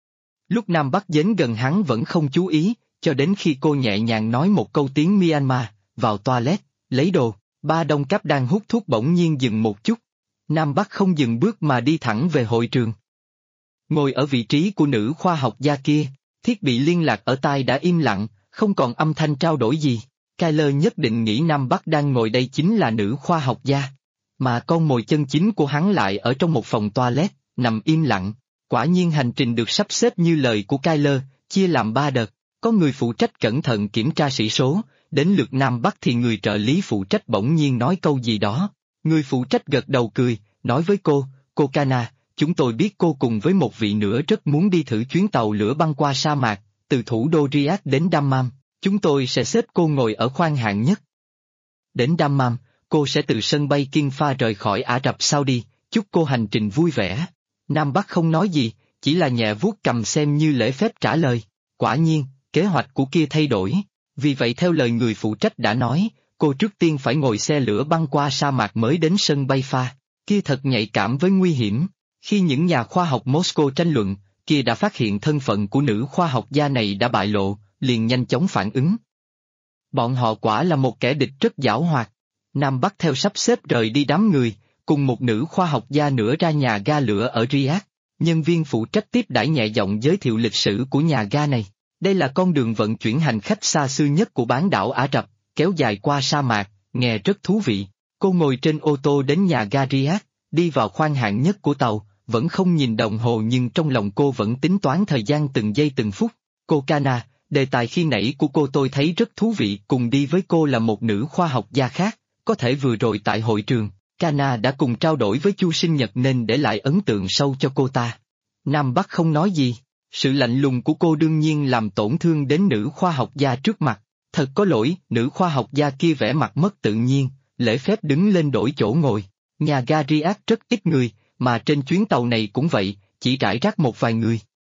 Speaker 1: Lúc Nam Bắc đến gần hắn vẫn không chú ý, cho đến khi cô nhẹ nhàng nói một câu tiếng Myanmar, vào toilet, lấy đồ, Ba Đông Cáp đang hút thuốc bỗng nhiên dừng một chút. Nam Bắc không dừng bước mà đi thẳng về hội trường. Ngồi ở vị trí của nữ khoa học gia kia, thiết bị liên lạc ở tai đã im lặng, không còn âm thanh trao đổi gì. Kyler nhất định nghĩ Nam Bắc đang ngồi đây chính là nữ khoa học gia. Mà con mồi chân chính của hắn lại ở trong một phòng toilet, nằm im lặng. Quả nhiên hành trình được sắp xếp như lời của Kyler, chia làm 3 đợt. Có người phụ trách cẩn thận kiểm tra sĩ số, đến lượt Nam Bắc thì người trợ lý phụ trách bỗng nhiên nói câu gì đó. Người phụ trách gật đầu cười, nói với cô Kana, chúng tôi biết cô cùng với một vị nữa rất muốn đi thử chuyến tàu lửa băng qua sa mạc, từ thủ đô Riyadh đến Dammam, chúng tôi sẽ xếp cô ngồi ở khoang hạng nhất. Đến Dammam, cô sẽ từ sân bay King Fahd rời khỏi Ả Rập Saudi, chúc cô hành trình vui vẻ. Nam Bắc không nói gì, chỉ là nhẹ vuốt cầm xem như lễ phép trả lời. Quả nhiên, kế hoạch của kia thay đổi, vì vậy theo lời người phụ trách đã nói, cô trước tiên phải ngồi xe lửa băng qua sa mạc mới đến sân bay Fa. Kia thật nhạy cảm với nguy hiểm. Khi những nhà khoa học Moscow tranh luận, kia đã phát hiện thân phận của nữ khoa học gia này đã bại lộ, liền nhanh chóng phản ứng. Bọn họ quả là một kẻ địch rất giảo hoạt. Nam Bắc theo sắp xếp rời đi đám người, cùng một nữ khoa học gia nữa ra nhà ga lửa ở Riyadh. Nhân viên phụ trách tiếp đãi nhẹ giọng giới thiệu lịch sử của nhà ga này. Đây là con đường vận chuyển hành khách xa xưa nhất của bán đảo Ả Rập, kéo dài qua sa mạc, nghe rất thú vị. Cô ngồi trên ô tô đến nhà ga Riyadh, đi vào khoang hạng nhất của tàu, vẫn không nhìn đồng hồ nhưng trong lòng cô vẫn tính toán thời gian từng giây từng phút. Cô Kana, đề tài khi nãy của cô tôi thấy rất thú vị, cùng đi với cô là một nữ khoa học gia khác, có thể vừa rồi tại hội trường, Kana đã cùng trao đổi với Chu Sinh Nhật nên để lại ấn tượng sâu cho cô ta. Nam Bắc không nói gì, sự lạnh lùng của cô đương nhiên làm tổn thương đến nữ khoa học gia trước mặt. Thật có lỗi, nữ khoa học gia kia vẻ mặt mất tự nhiên, lễ phép đứng lên đổi chỗ ngồi. Nhà ga Riyadh rất ít người, mà trên chuyến tàu này cũng vậy, chỉ rải rác một vài người.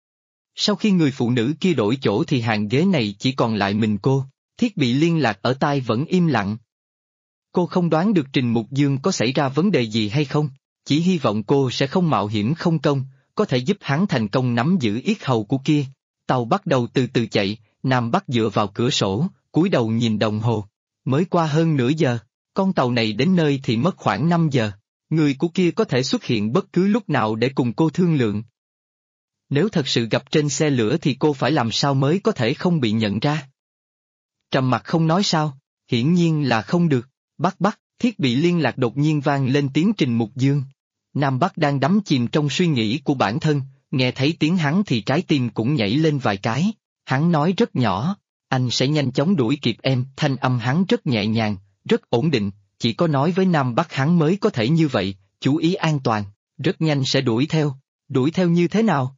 Speaker 1: Sau khi người phụ nữ kia đổi chỗ thì hàng ghế này chỉ còn lại mình cô, thiết bị liên lạc ở tai vẫn im lặng. Cô không đoán được Trình Mục Dương có xảy ra vấn đề gì hay không, chỉ hy vọng cô sẽ không mạo hiểm không công, có thể giúp hắn thành công nắm giữ yết hầu của kia. Tàu bắt đầu từ từ chạy, Nam Bắc dựa vào cửa sổ, cúi đầu nhìn đồng hồ. Mới qua hơn nửa giờ, con tàu này đến nơi thì mất khoảng 5 giờ. Người của kia có thể xuất hiện bất cứ lúc nào để cùng cô thương lượng. Nếu thật sự gặp trên xe lửa thì cô phải làm sao mới có thể không bị nhận ra? Trầm mặc không nói sao? Hiển nhiên là không được. Bắc, thiết bị liên lạc đột nhiên vang lên tiếng Trình Mục Dương. Nam Bắc đang đắm chìm trong suy nghĩ của bản thân, nghe thấy tiếng hắn thì trái tim cũng nhảy lên vài cái. Hắn nói rất nhỏ, anh sẽ nhanh chóng đuổi kịp em, thanh âm hắn rất nhẹ nhàng, rất ổn định, chỉ có nói với Nam Bắc hắn mới có thể như vậy, chú ý an toàn, rất nhanh sẽ đuổi theo như thế nào?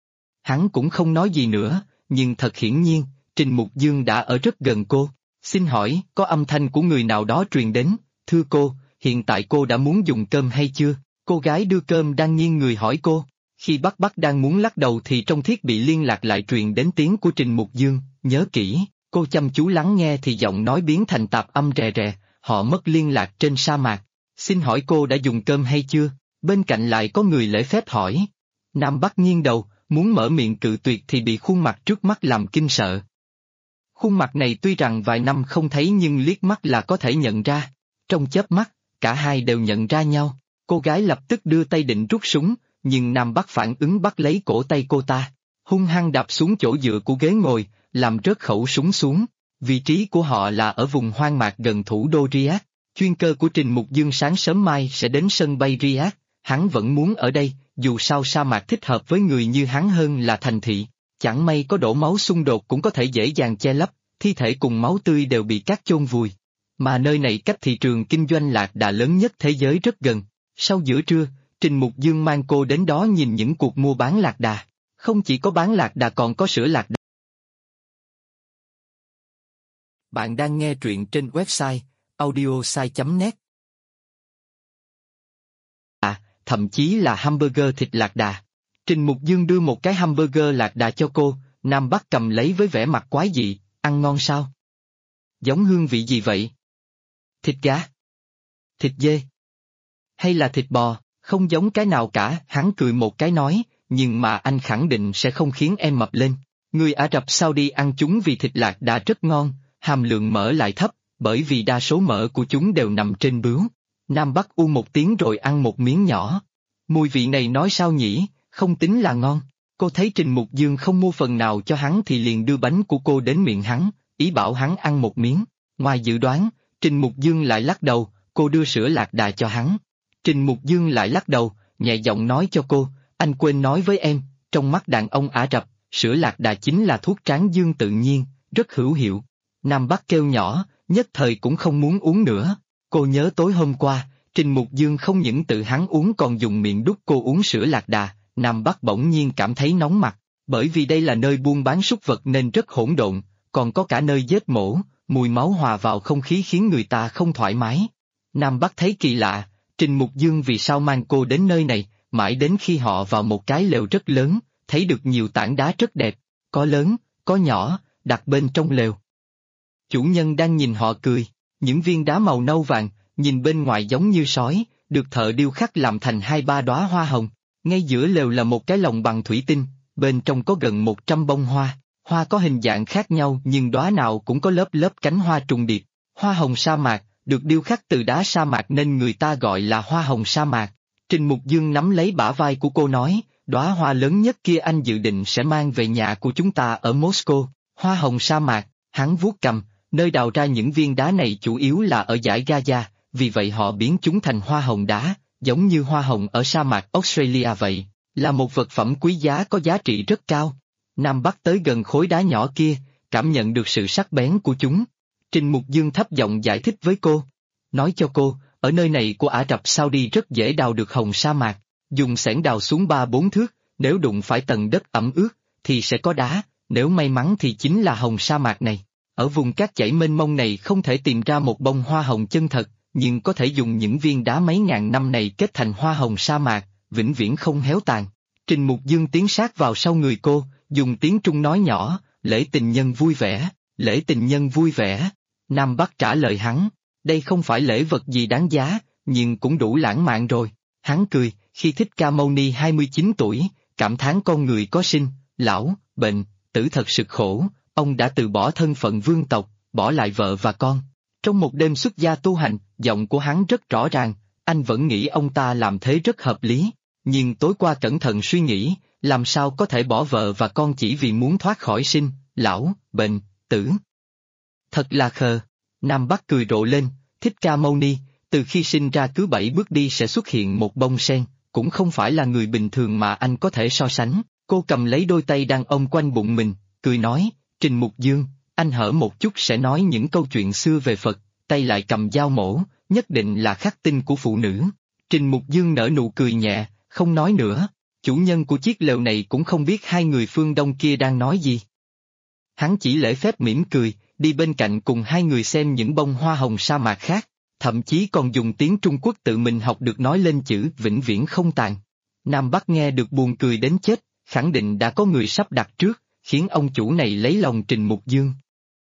Speaker 1: Hắn cũng không nói gì nữa, nhưng thật hiển nhiên, Trình Mục Dương đã ở rất gần cô. Xin hỏi, có âm thanh của người nào đó truyền đến, thưa cô, hiện tại cô đã muốn dùng cơm hay chưa? Cô gái đưa cơm đang nghiêng người hỏi cô. Khi Bắc đang muốn lắc đầu thì trong thiết bị liên lạc lại truyền đến tiếng của Trình Mục Dương, nhớ kỹ, cô chăm chú lắng nghe thì giọng nói biến thành tạp âm rè rè, họ mất liên lạc trên sa mạc. Xin hỏi cô đã dùng cơm hay chưa? Bên cạnh lại có người lễ phép hỏi. Nam Bắc nghiêng đầu, muốn mở miệng cự tuyệt thì bị khuôn mặt trước mắt làm kinh sợ. Khuôn mặt này tuy rằng vài năm không thấy nhưng liếc mắt là có thể nhận ra. Trong chớp mắt, cả hai đều nhận ra nhau. Cô gái lập tức đưa tay định rút súng, nhưng Nam Bắc phản ứng bắt lấy cổ tay cô ta, hung hăng đạp xuống chỗ dựa của ghế ngồi, làm rớt khẩu súng xuống. Vị trí của họ là ở vùng hoang mạc gần thủ đô Riyadh. Chuyên cơ của Trình Mục Dương sáng sớm mai sẽ đến sân bay Riyadh, hắn vẫn muốn ở đây, dù sao sa mạc thích hợp với người như hắn hơn là thành thị. Chẳng may có đổ máu xung đột cũng có thể dễ dàng che lấp, thi thể cùng máu tươi đều bị cát chôn vùi. Mà nơi này cách thị trường kinh doanh lạc đà lớn nhất thế giới rất gần. Sau giữa trưa, Trình Mục Dương mang cô đến đó nhìn những cuộc mua bán lạc đà. Không chỉ có bán lạc đà còn có sữa lạc đà. Bạn đang nghe truyện trên website audiosai.net. Thậm chí là hamburger thịt lạc đà. Trình Mục Dương đưa một cái hamburger lạc đà cho cô, Nam Bắc cầm lấy với vẻ mặt quái dị, ăn ngon sao? Giống hương vị gì vậy? Thịt gà? Thịt dê. Hay là thịt bò, không giống cái nào cả, hắn cười một cái nói, nhưng mà anh khẳng định sẽ không khiến em mập lên. Người Ả Rập Saudi ăn chúng vì thịt lạc đà rất ngon, hàm lượng mỡ lại thấp, bởi vì đa số mỡ của chúng đều nằm trên bướu. Nam Bắc u một tiếng rồi ăn một miếng nhỏ. Mùi vị này nói sao nhỉ, không tính là ngon. Cô thấy Trình Mục Dương không mua phần nào cho hắn thì liền đưa bánh của cô đến miệng hắn, ý bảo hắn ăn một miếng. Ngoài dự đoán, Trình Mục Dương lại lắc đầu, cô đưa sữa lạc đà cho hắn. Trình Mục Dương lại lắc đầu, nhẹ giọng nói cho cô, anh quên nói với em, trong mắt đàn ông Ả Rập, sữa lạc đà chính là thuốc tráng dương tự nhiên, rất hữu hiệu. Nam Bắc kêu nhỏ, nhất thời cũng không muốn uống nữa. Cô nhớ tối hôm qua, Trình Mục Dương không những tự hắn uống còn dùng miệng đút cô uống sữa lạc đà. Nam Bắc bỗng nhiên cảm thấy nóng mặt, bởi vì đây là nơi buôn bán súc vật nên rất hỗn độn, còn có cả nơi giết mổ, mùi máu hòa vào không khí khiến người ta không thoải mái. Nam Bắc thấy kỳ lạ, Trình Mục Dương vì sao mang cô đến nơi này, mãi đến khi họ vào một cái lều rất lớn, thấy được nhiều tảng đá rất đẹp, có lớn, có nhỏ, đặt bên trong lều. Chủ nhân đang nhìn họ cười, những viên đá màu nâu vàng, nhìn bên ngoài giống như sói, được thợ điêu khắc làm thành 2-3 đóa hoa hồng. Ngay giữa lều là một cái lồng bằng thủy tinh, bên trong có gần 100 bông hoa, hoa có hình dạng khác nhau nhưng đóa nào cũng có lớp lớp cánh hoa trùng điệp. Hoa hồng sa mạc, được điêu khắc từ đá sa mạc nên người ta gọi là hoa hồng sa mạc. Trình Mục Dương nắm lấy bả vai của cô nói, đóa hoa lớn nhất kia anh dự định sẽ mang về nhà của chúng ta ở Moscow. Hoa hồng sa mạc, hắn vuốt cằm, nơi đào ra những viên đá này chủ yếu là ở dải Gaza, vì vậy họ biến chúng thành hoa hồng đá, giống như hoa hồng ở sa mạc Australia vậy, là một vật phẩm quý giá có giá trị rất cao. Nam Bắc tới gần khối đá nhỏ kia, cảm nhận được sự sắc bén của chúng. Trình Mục Dương thấp giọng giải thích với cô, nói cho cô, ở nơi này của Ả Rập Saudi rất dễ đào được hồng sa mạc, dùng xẻng đào xuống 3-4 thước, nếu đụng phải tầng đất ẩm ướt, thì sẽ có đá, nếu may mắn thì chính là hồng sa mạc này. Ở vùng cát chảy mênh mông này không thể tìm ra một bông hoa hồng chân thật, nhưng có thể dùng những viên đá mấy ngàn năm này kết thành hoa hồng sa mạc, vĩnh viễn không héo tàn. Trình Mục Dương tiến sát vào sau người cô, dùng tiếng Trung nói nhỏ, lễ tình nhân vui vẻ, lễ tình nhân vui vẻ. Nam Bắc trả lời hắn, đây không phải lễ vật gì đáng giá, nhưng cũng đủ lãng mạn rồi. Hắn cười, khi Thích Ca Mâu Ni 29 tuổi, cảm thán con người có sinh, lão, bệnh, tử thật sự khổ, ông đã từ bỏ thân phận vương tộc, bỏ lại vợ và con. Trong một đêm xuất gia tu hành, giọng của hắn rất rõ ràng, anh vẫn nghĩ ông ta làm thế rất hợp lý, nhưng tối qua cẩn thận suy nghĩ, làm sao có thể bỏ vợ và con chỉ vì muốn thoát khỏi sinh, lão, bệnh, tử. Thật là khờ. Nam Bắc cười rộ lên, Thích Ca Mâu Ni, từ khi sinh ra cứ 7 bước đi sẽ xuất hiện một bông sen, cũng không phải là người bình thường mà anh có thể so sánh. Cô cầm lấy đôi tay đang ôm quanh bụng mình, cười nói, Trình Mục Dương, anh hở một chút sẽ nói những câu chuyện xưa về Phật, tay lại cầm dao mổ, nhất định là khắc tinh của phụ nữ. Trình Mục Dương nở nụ cười nhẹ, không nói nữa, chủ nhân của chiếc lều này cũng không biết hai người phương Đông kia đang nói gì. Hắn chỉ lễ phép mỉm cười, đi bên cạnh cùng hai người xem những bông hoa hồng sa mạc khác, thậm chí còn dùng tiếng Trung Quốc tự mình học được nói lên chữ vĩnh viễn không tàn. Nam Bắc nghe được buồn cười đến chết, khẳng định đã có người sắp đặt trước, khiến ông chủ này lấy lòng Trình Mục Dương.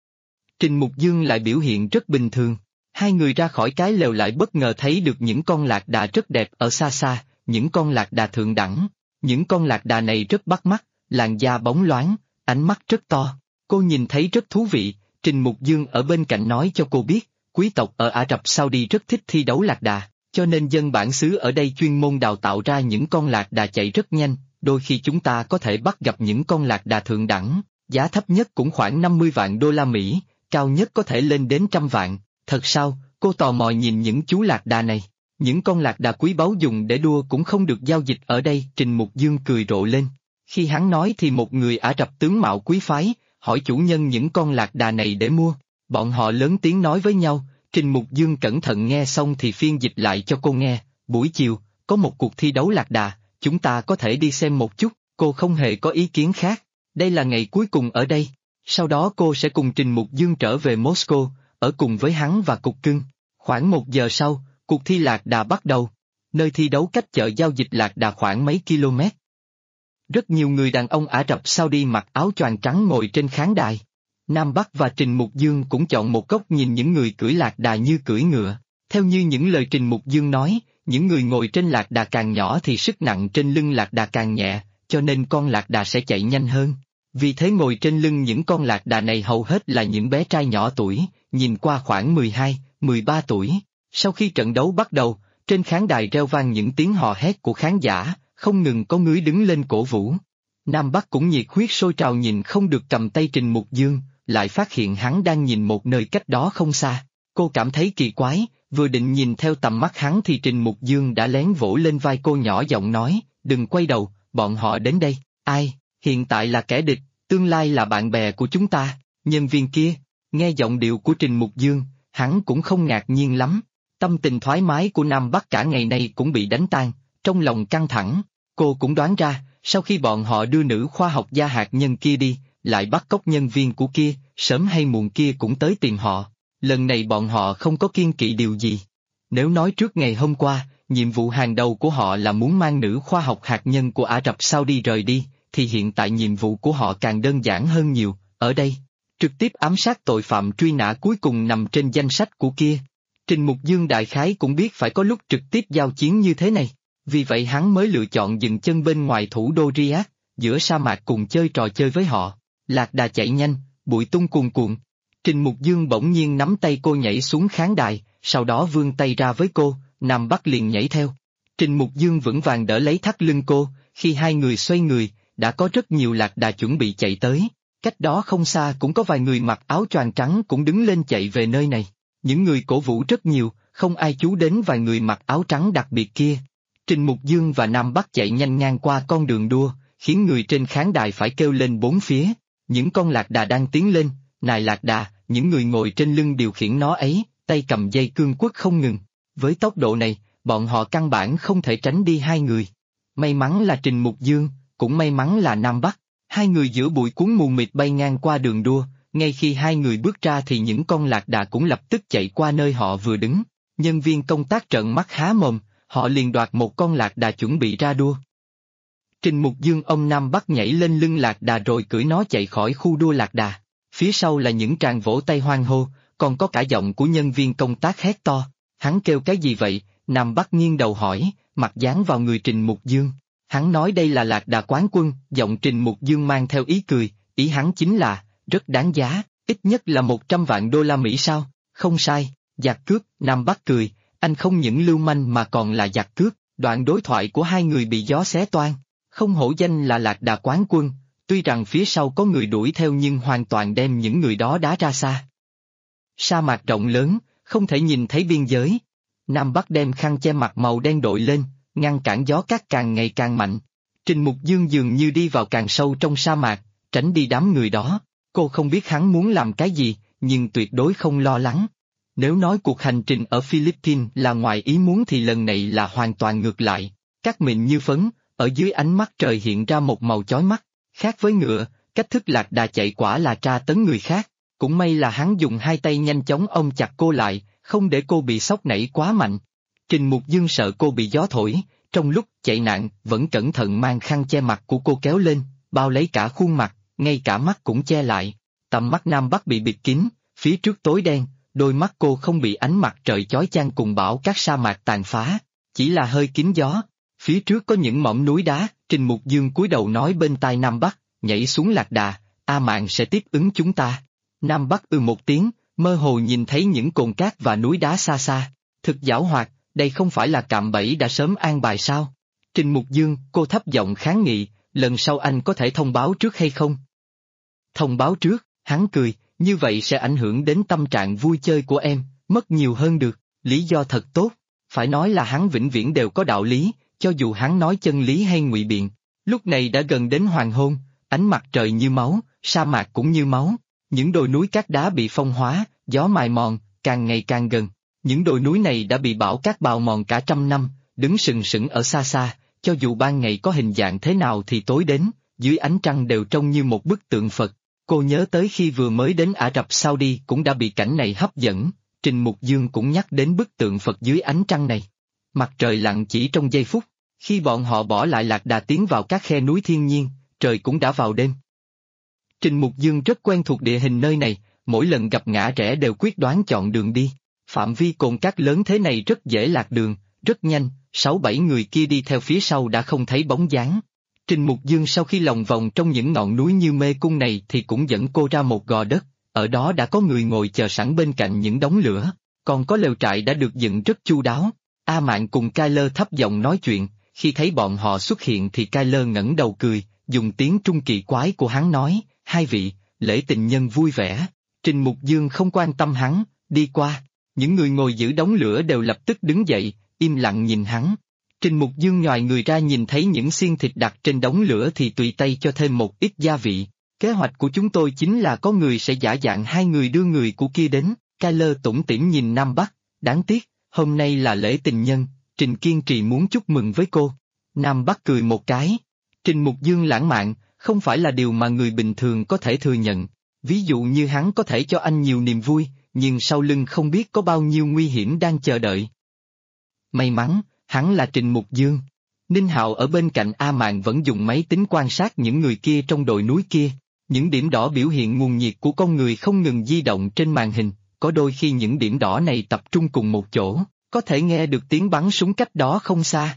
Speaker 1: Trình Mục Dương lại biểu hiện rất bình thường, hai người ra khỏi cái lều lại bất ngờ thấy được những con lạc đà rất đẹp ở xa xa, những con lạc đà thượng đẳng. Những con lạc đà này rất bắt mắt, làn da bóng loáng, ánh mắt rất to. Cô nhìn thấy rất thú vị, Trình Mục Dương ở bên cạnh nói cho cô biết, quý tộc ở Ả Rập Saudi rất thích thi đấu lạc đà, cho nên dân bản xứ ở đây chuyên môn đào tạo ra những con lạc đà chạy rất nhanh, đôi khi chúng ta có thể bắt gặp những con lạc đà thượng đẳng, giá thấp nhất cũng khoảng 50 vạn đô la Mỹ, cao nhất có thể lên đến 100 vạn. Thật sao? Cô tò mò nhìn những chú lạc đà này. Những con lạc đà quý báu dùng để đua cũng không được giao dịch ở đây, Trình Mục Dương cười rộ lên. Khi hắn nói thì một người Ả Rập tướng mạo quý phái, hỏi chủ nhân những con lạc đà này để mua. Bọn họ lớn tiếng nói với nhau, Trình Mục Dương cẩn thận nghe xong thì phiên dịch lại cho cô nghe. Buổi chiều, có một cuộc thi đấu lạc đà, chúng ta có thể đi xem một chút, cô không hề có ý kiến khác. Đây là ngày cuối cùng ở đây. Sau đó cô sẽ cùng Trình Mục Dương trở về Moscow, ở cùng với hắn và Cục Cưng. Khoảng 1 giờ sau, cuộc thi lạc đà bắt đầu. Nơi thi đấu cách chợ giao dịch lạc đà khoảng mấy km. Rất nhiều người đàn ông Ả Rập Saudi mặc áo choàng trắng ngồi trên khán đài. Nam Bắc và Trình Mục Dương cũng chọn một góc nhìn những người cưỡi lạc đà như cưỡi ngựa. Theo như những lời Trình Mục Dương nói, những người ngồi trên lạc đà càng nhỏ thì sức nặng trên lưng lạc đà càng nhẹ, cho nên con lạc đà sẽ chạy nhanh hơn. Vì thế ngồi trên lưng những con lạc đà này hầu hết là những bé trai nhỏ tuổi, nhìn qua khoảng 12, 13 tuổi. Sau khi trận đấu bắt đầu, trên khán đài reo vang những tiếng hò hét của khán giả, không ngừng có người đứng lên cổ vũ. Nam Bắc cũng nhiệt huyết sôi trào nhìn không được cầm tay Trình Mục Dương, lại phát hiện hắn đang nhìn một nơi cách đó không xa. Cô cảm thấy kỳ quái, vừa định nhìn theo tầm mắt hắn thì Trình Mục Dương đã lén vỗ lên vai cô nhỏ giọng nói, đừng quay đầu, bọn họ đến đây. Ai, hiện tại là kẻ địch, tương lai là bạn bè của chúng ta. Nhân viên kia, nghe giọng điệu của Trình Mục Dương, hắn cũng không ngạc nhiên lắm. Tâm tình thoải mái của Nam Bắc cả ngày nay cũng bị đánh tan, trong lòng căng thẳng. Cô cũng đoán ra, sau khi bọn họ đưa nữ khoa học gia hạt nhân kia đi, lại bắt cóc nhân viên của kia, sớm hay muộn kia cũng tới tìm họ. Lần này bọn họ không có kiêng kỵ điều gì. Nếu nói trước ngày hôm qua, nhiệm vụ hàng đầu của họ là muốn mang nữ khoa học hạt nhân của Ả Rập Saudi rời đi, thì hiện tại nhiệm vụ của họ càng đơn giản hơn nhiều, ở đây. Trực tiếp ám sát tội phạm truy nã cuối cùng nằm trên danh sách của kia. Trình Mục Dương đại khái cũng biết phải có lúc trực tiếp giao chiến như thế này, vì vậy hắn mới lựa chọn dừng chân bên ngoài thủ đô Riyadh, giữa sa mạc cùng chơi trò chơi với họ. Lạc đà chạy nhanh, bụi tung cuồn cuộn. Trình Mục Dương bỗng nhiên nắm tay cô nhảy xuống khán đài, sau đó vươn tay ra với cô, Nam Bắc liền nhảy theo. Trình Mục Dương vững vàng đỡ lấy thắt lưng cô, khi hai người xoay người, đã có rất nhiều lạc đà chuẩn bị chạy tới. Cách đó không xa cũng có vài người mặc áo choàng trắng cũng đứng lên chạy về nơi này. Những người cổ vũ rất nhiều, không ai chú đến vài người mặc áo trắng đặc biệt kia. Trình Mục Dương và Nam Bắc chạy nhanh ngang qua con đường đua, khiến người trên khán đài phải kêu lên bốn phía. Những con lạc đà đang tiến lên, nài lạc đà, những người ngồi trên lưng điều khiển nó ấy, tay cầm dây cương quất không ngừng. Với tốc độ này, bọn họ căn bản không thể tránh đi hai người. May mắn là Trình Mục Dương, cũng may mắn là Nam Bắc. Hai người giữa bụi cuốn mù mịt bay ngang qua đường đua, ngay khi hai người bước ra thì những con lạc đà cũng lập tức chạy qua nơi họ vừa đứng. Nhân viên công tác trợn mắt há mồm, họ liền đoạt một con lạc đà chuẩn bị ra đua. Trình Mục Dương ông Nam Bắc nhảy lên lưng lạc đà rồi cưỡi nó chạy khỏi khu đua lạc đà. Phía sau là những tràng vỗ tay hoan hô, còn có cả giọng của nhân viên công tác hét to. Hắn kêu cái gì vậy? Nam Bắc nghiêng đầu hỏi, mặt dán vào người Trình Mục Dương. Hắn nói đây là lạc đà quán quân, giọng Trình Mục Dương mang theo ý cười, ý hắn chính là, rất đáng giá, ít nhất là 100 vạn đô la Mỹ sao? Không sai, giặc cướp, Nam Bắc cười, anh không những lưu manh mà còn là giặc cướp. Đoạn đối thoại của hai người bị gió xé toang, không hổ danh là lạc đà quán quân, tuy rằng phía sau có người đuổi theo nhưng hoàn toàn đem những người đó đá ra xa. Sa mạc rộng lớn, không thể nhìn thấy biên giới. Nam Bắc đem khăn che mặt màu đen đội lên, ngăn cản gió cát càng ngày càng mạnh. Trình Mục Dương dường như đi vào càng sâu trong sa mạc, tránh đi đám người đó. Cô không biết hắn muốn làm cái gì, nhưng tuyệt đối không lo lắng. Nếu nói cuộc hành trình ở Philippines là ngoài ý muốn thì lần này là hoàn toàn ngược lại. Cát mịn như phấn, ở dưới ánh mắt trời hiện ra một màu chói mắt. Khác với ngựa, cách thức lạc đà chạy quả là tra tấn người khác. Cũng may là hắn dùng hai tay nhanh chóng ôm chặt cô lại, không để cô bị sốc nảy quá mạnh. Trình Mục Dương sợ cô bị gió thổi, trong lúc chạy nạn vẫn cẩn thận mang khăn che mặt của cô kéo lên, bao lấy cả khuôn mặt, ngay cả mắt cũng che lại. Tầm mắt Nam Bắc bị bịt kín, phía trước tối đen, đôi mắt cô không bị ánh mặt trời chói chang cùng bão các sa mạc tàn phá, chỉ là hơi kín gió. Phía trước có những mỏm núi đá, Trình Mục Dương cúi đầu nói bên tai Nam Bắc, nhảy xuống lạc đà, A Mạn sẽ tiếp ứng chúng ta. Nam Bắc một tiếng, mơ hồ nhìn thấy những cồn cát và núi đá xa xa. Thực giảo hoạt, đây không phải là cạm bẫy đã sớm an bài sao? Trình Mục Dương, cô thấp giọng kháng nghị, lần sau anh có thể thông báo trước hay không? Thông báo trước, hắn cười, như vậy sẽ ảnh hưởng đến tâm trạng vui chơi của em, mất nhiều hơn được, lý do thật tốt. Phải nói là hắn vĩnh viễn đều có đạo lý, cho dù hắn nói chân lý hay ngụy biện. Lúc này đã gần đến hoàng hôn, ánh mặt trời như máu, sa mạc cũng như máu. Những đồi núi cát đá bị phong hóa, gió mài mòn, càng ngày càng gần. Những đồi núi này đã bị bão cát bào mòn cả trăm năm, đứng sừng sững ở xa xa, cho dù ban ngày có hình dạng thế nào thì tối đến, dưới ánh trăng đều trông như một bức tượng Phật. Cô nhớ tới khi vừa mới đến Ả Rập Saudi cũng đã bị cảnh này hấp dẫn, Trình Mục Dương cũng nhắc đến bức tượng Phật dưới ánh trăng này. Mặt trời lặn chỉ trong giây phút, khi bọn họ bỏ lại lạc đà tiến vào các khe núi thiên nhiên, trời cũng đã vào đêm. Trình Mục Dương rất quen thuộc địa hình nơi này, mỗi lần gặp ngã rẽ đều quyết đoán chọn đường đi. Phạm vi cồn cát lớn thế này rất dễ lạc đường, rất nhanh, 6-7 người kia đi theo phía sau đã không thấy bóng dáng. Trình Mục Dương sau khi lòng vòng trong những ngọn núi như mê cung này thì cũng dẫn cô ra một gò đất, ở đó đã có người ngồi chờ sẵn bên cạnh những đống lửa, còn có lều trại đã được dựng rất chu đáo. A Mạn cùng Kyler thấp giọng nói chuyện, khi thấy bọn họ xuất hiện thì Kyler ngẩng đầu cười, dùng tiếng Trung kỳ quái của hắn nói, hai vị, lễ tình nhân vui vẻ. Trình Mục Dương không quan tâm hắn, đi qua, những người ngồi giữ đống lửa đều lập tức đứng dậy, im lặng nhìn hắn. Trình Mục Dương nhoài người ra nhìn thấy những xiên thịt đặt trên đống lửa thì tùy tay cho thêm một ít gia vị. Kế hoạch của chúng tôi chính là có người sẽ giả dạng hai người đưa người của kia đến. Kyler tủm tỉm nhìn Nam Bắc, đáng tiếc, hôm nay là lễ tình nhân, Trình kiên trì muốn chúc mừng với cô. Nam Bắc cười một cái. Trình Mục Dương lãng mạn, không phải là điều mà người bình thường có thể thừa nhận. Ví dụ như hắn có thể cho anh nhiều niềm vui, nhưng sau lưng không biết có bao nhiêu nguy hiểm đang chờ đợi. May mắn, hắn là Trình Mục Dương. Ninh Hạo ở bên cạnh A Mạn vẫn dùng máy tính quan sát những người kia trong đồi núi kia. Những điểm đỏ biểu hiện nguồn nhiệt của con người không ngừng di động trên màn hình, có đôi khi những điểm đỏ này tập trung cùng một chỗ, có thể nghe được tiếng bắn súng cách đó không xa.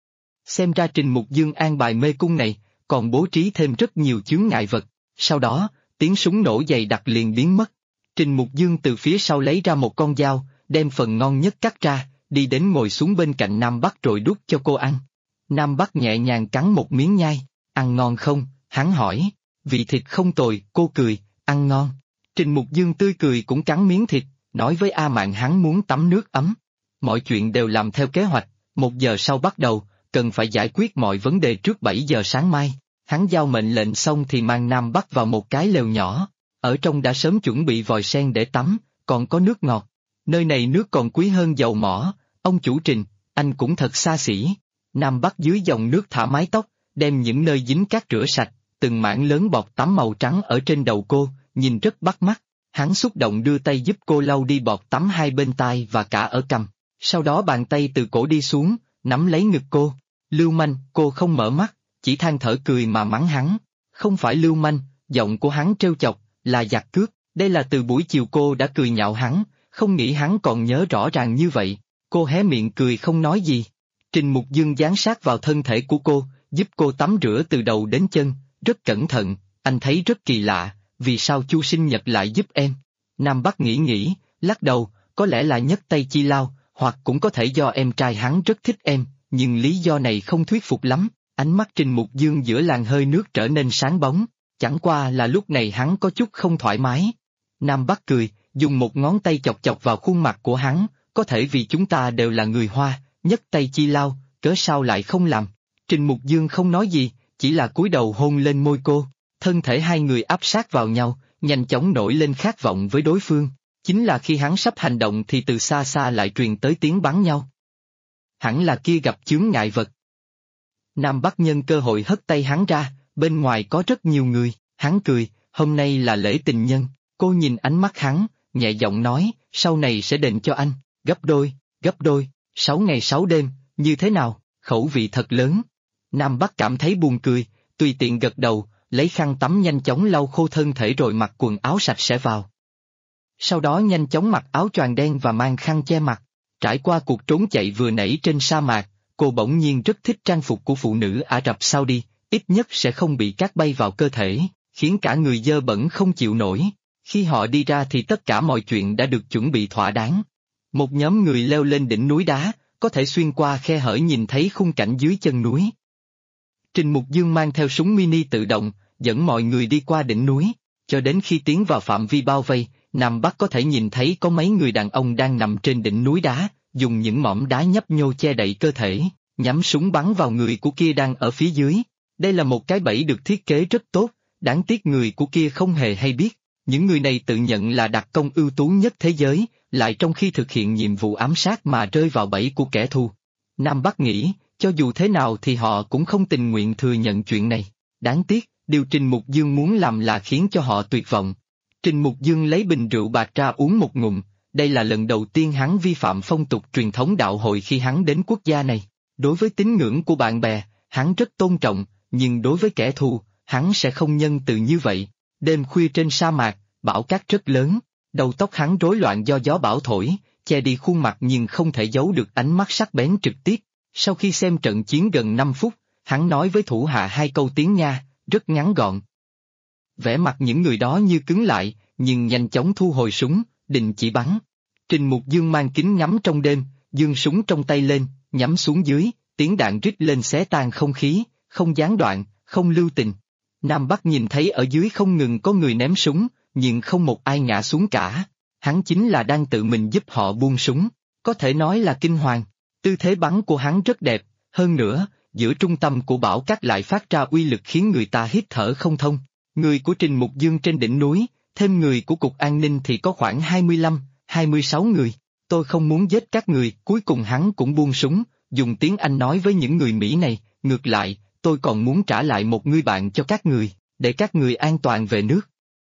Speaker 1: Xem ra Trình Mục Dương an bài mê cung này, còn bố trí thêm rất nhiều chướng ngại vật, sau đó, tiếng súng nổ dày đặc liền biến mất. Trình Mục Dương từ phía sau lấy ra một con dao, đem phần ngon nhất cắt ra, đi đến ngồi xuống bên cạnh Nam Bắc rồi đút cho cô ăn. Nam Bắc nhẹ nhàng cắn một miếng nhai, ăn ngon không, hắn hỏi, vị thịt không tồi, cô cười, ăn ngon. Trình Mục Dương tươi cười cũng cắn miếng thịt, nói với A Mạn hắn muốn tắm nước ấm. Mọi chuyện đều làm theo kế hoạch, 1 giờ sau bắt đầu, cần phải giải quyết mọi vấn đề trước 7 giờ sáng mai. Hắn giao mệnh lệnh xong thì mang Nam Bắc vào một cái lều nhỏ, ở trong đã sớm chuẩn bị vòi sen để tắm, còn có nước ngọt. Nơi này nước còn quý hơn dầu mỏ, ông chủ Trình, anh cũng thật xa xỉ. Nam Bắc dưới dòng nước thả mái tóc, đem những nơi dính cát rửa sạch, từng mảng lớn bọt tắm màu trắng ở trên đầu cô, nhìn rất bắt mắt. Hắn xúc động đưa tay giúp cô lau đi bọt tắm hai bên tai và cả ở cằm, sau đó bàn tay từ cổ đi xuống, nắm lấy ngực cô. Lưu manh, cô không mở mắt, chỉ than thở cười mà mắng hắn. Không phải lưu manh, giọng của hắn trêu chọc, là giặc cướp. Đây là từ buổi chiều cô đã cười nhạo hắn, không nghĩ hắn còn nhớ rõ ràng như vậy. Cô hé miệng cười không nói gì. Trình Mục Dương dán sát vào thân thể của cô, giúp cô tắm rửa từ đầu đến chân, rất cẩn thận. Anh thấy rất kỳ lạ, vì sao Chu sinh nhật lại giúp em? Nam Bắc nghĩ, lắc đầu, có lẽ là nhất tay chi lao, hoặc cũng có thể do em trai hắn rất thích em, nhưng lý do này không thuyết phục lắm. Ánh mắt Trình Mục Dương giữa làn hơi nước trở nên sáng bóng, chẳng qua là lúc này hắn có chút không thoải mái. Nam Bắc cười, dùng một ngón tay chọc chọc vào khuôn mặt của hắn, có thể vì chúng ta đều là người Hoa, nhất tay chi lao, cớ sao lại không làm? Trình Mục Dương không nói gì, chỉ là cúi đầu hôn lên môi cô, thân thể hai người áp sát vào nhau, nhanh chóng nổi lên khát vọng với đối phương. Chính là khi hắn sắp hành động thì từ xa xa lại truyền tới tiếng bắn nhau. Hẳn là kia gặp chướng ngại vật. Nam Bắc nhân cơ hội hất tay hắn ra, bên ngoài có rất nhiều người, hắn cười, hôm nay là lễ tình nhân. Cô nhìn ánh mắt hắn, nhẹ giọng nói, sau này sẽ đền cho anh, gấp đôi, 6 ngày 6 đêm, như thế nào, khẩu vị thật lớn. Nam Bắc cảm thấy buồn cười, tùy tiện gật đầu, lấy khăn tắm nhanh chóng lau khô thân thể rồi mặc quần áo sạch sẽ vào. Sau đó nhanh chóng mặc áo choàng đen và mang khăn che mặt. Trải qua cuộc trốn chạy vừa nãy trên sa mạc, cô bỗng nhiên rất thích trang phục của phụ nữ Ả Rập Saudi, ít nhất sẽ không bị cát bay vào cơ thể, khiến cả người dơ bẩn không chịu nổi. Khi họ đi ra thì tất cả mọi chuyện đã được chuẩn bị thỏa đáng. Một nhóm người leo lên đỉnh núi đá, có thể xuyên qua khe hở nhìn thấy khung cảnh dưới chân núi. Trình Mục Dương mang theo súng mini tự động, dẫn mọi người đi qua đỉnh núi, cho đến khi tiến vào phạm vi bao vây, Nam Bắc có thể nhìn thấy có mấy người đàn ông đang nằm trên đỉnh núi đá, dùng những mỏm đá nhấp nhô che đậy cơ thể, nhắm súng bắn vào người của kia đang ở phía dưới. Đây là một cái bẫy được thiết kế rất tốt, đáng tiếc người của kia không hề hay biết. Những người này tự nhận là đặc công ưu tú nhất thế giới, lại trong khi thực hiện nhiệm vụ ám sát mà rơi vào bẫy của kẻ thù. Nam Bắc nghĩ, cho dù thế nào thì họ cũng không tình nguyện thừa nhận chuyện này. Đáng tiếc, điều Trình Mục Dương muốn làm là khiến cho họ tuyệt vọng. Trình Mục Dương lấy bình rượu bạc ra uống một ngụm, đây là lần đầu tiên hắn vi phạm phong tục truyền thống đạo hội khi hắn đến quốc gia này. Đối với tín ngưỡng của bạn bè, hắn rất tôn trọng, nhưng đối với kẻ thù, hắn sẽ không nhân từ như vậy. Đêm khuya trên sa mạc, bão cát rất lớn, đầu tóc hắn rối loạn do gió bão thổi, che đi khuôn mặt nhưng không thể giấu được ánh mắt sắc bén trực tiếp. Sau khi xem trận chiến gần 5 phút, hắn nói với thủ hạ 2 câu tiếng Nga, rất ngắn gọn. Vẻ mặt những người đó như cứng lại, nhưng nhanh chóng thu hồi súng, định chỉ bắn. Trình Mục Dương mang kính ngắm trong đêm, giương súng trong tay lên, nhắm xuống dưới, tiếng đạn rít lên xé tan không khí, không gián đoạn, không lưu tình. Nam Bắc nhìn thấy ở dưới không ngừng có người ném súng, nhưng không một ai ngã xuống cả. Hắn chính là đang tự mình giúp họ buông súng, có thể nói là kinh hoàng. Tư thế bắn của hắn rất đẹp, hơn nữa, giữa trung tâm của bão cát lại phát ra uy lực khiến người ta hít thở không thông. Người của Trình Mục Dương trên đỉnh núi, thêm người của Cục An ninh thì có khoảng 25, 26 người. Tôi không muốn giết các người, cuối cùng hắn cũng buông súng, dùng tiếng Anh nói với những người Mỹ này, ngược lại, tôi còn muốn trả lại một người bạn cho các người, để các người an toàn về nước.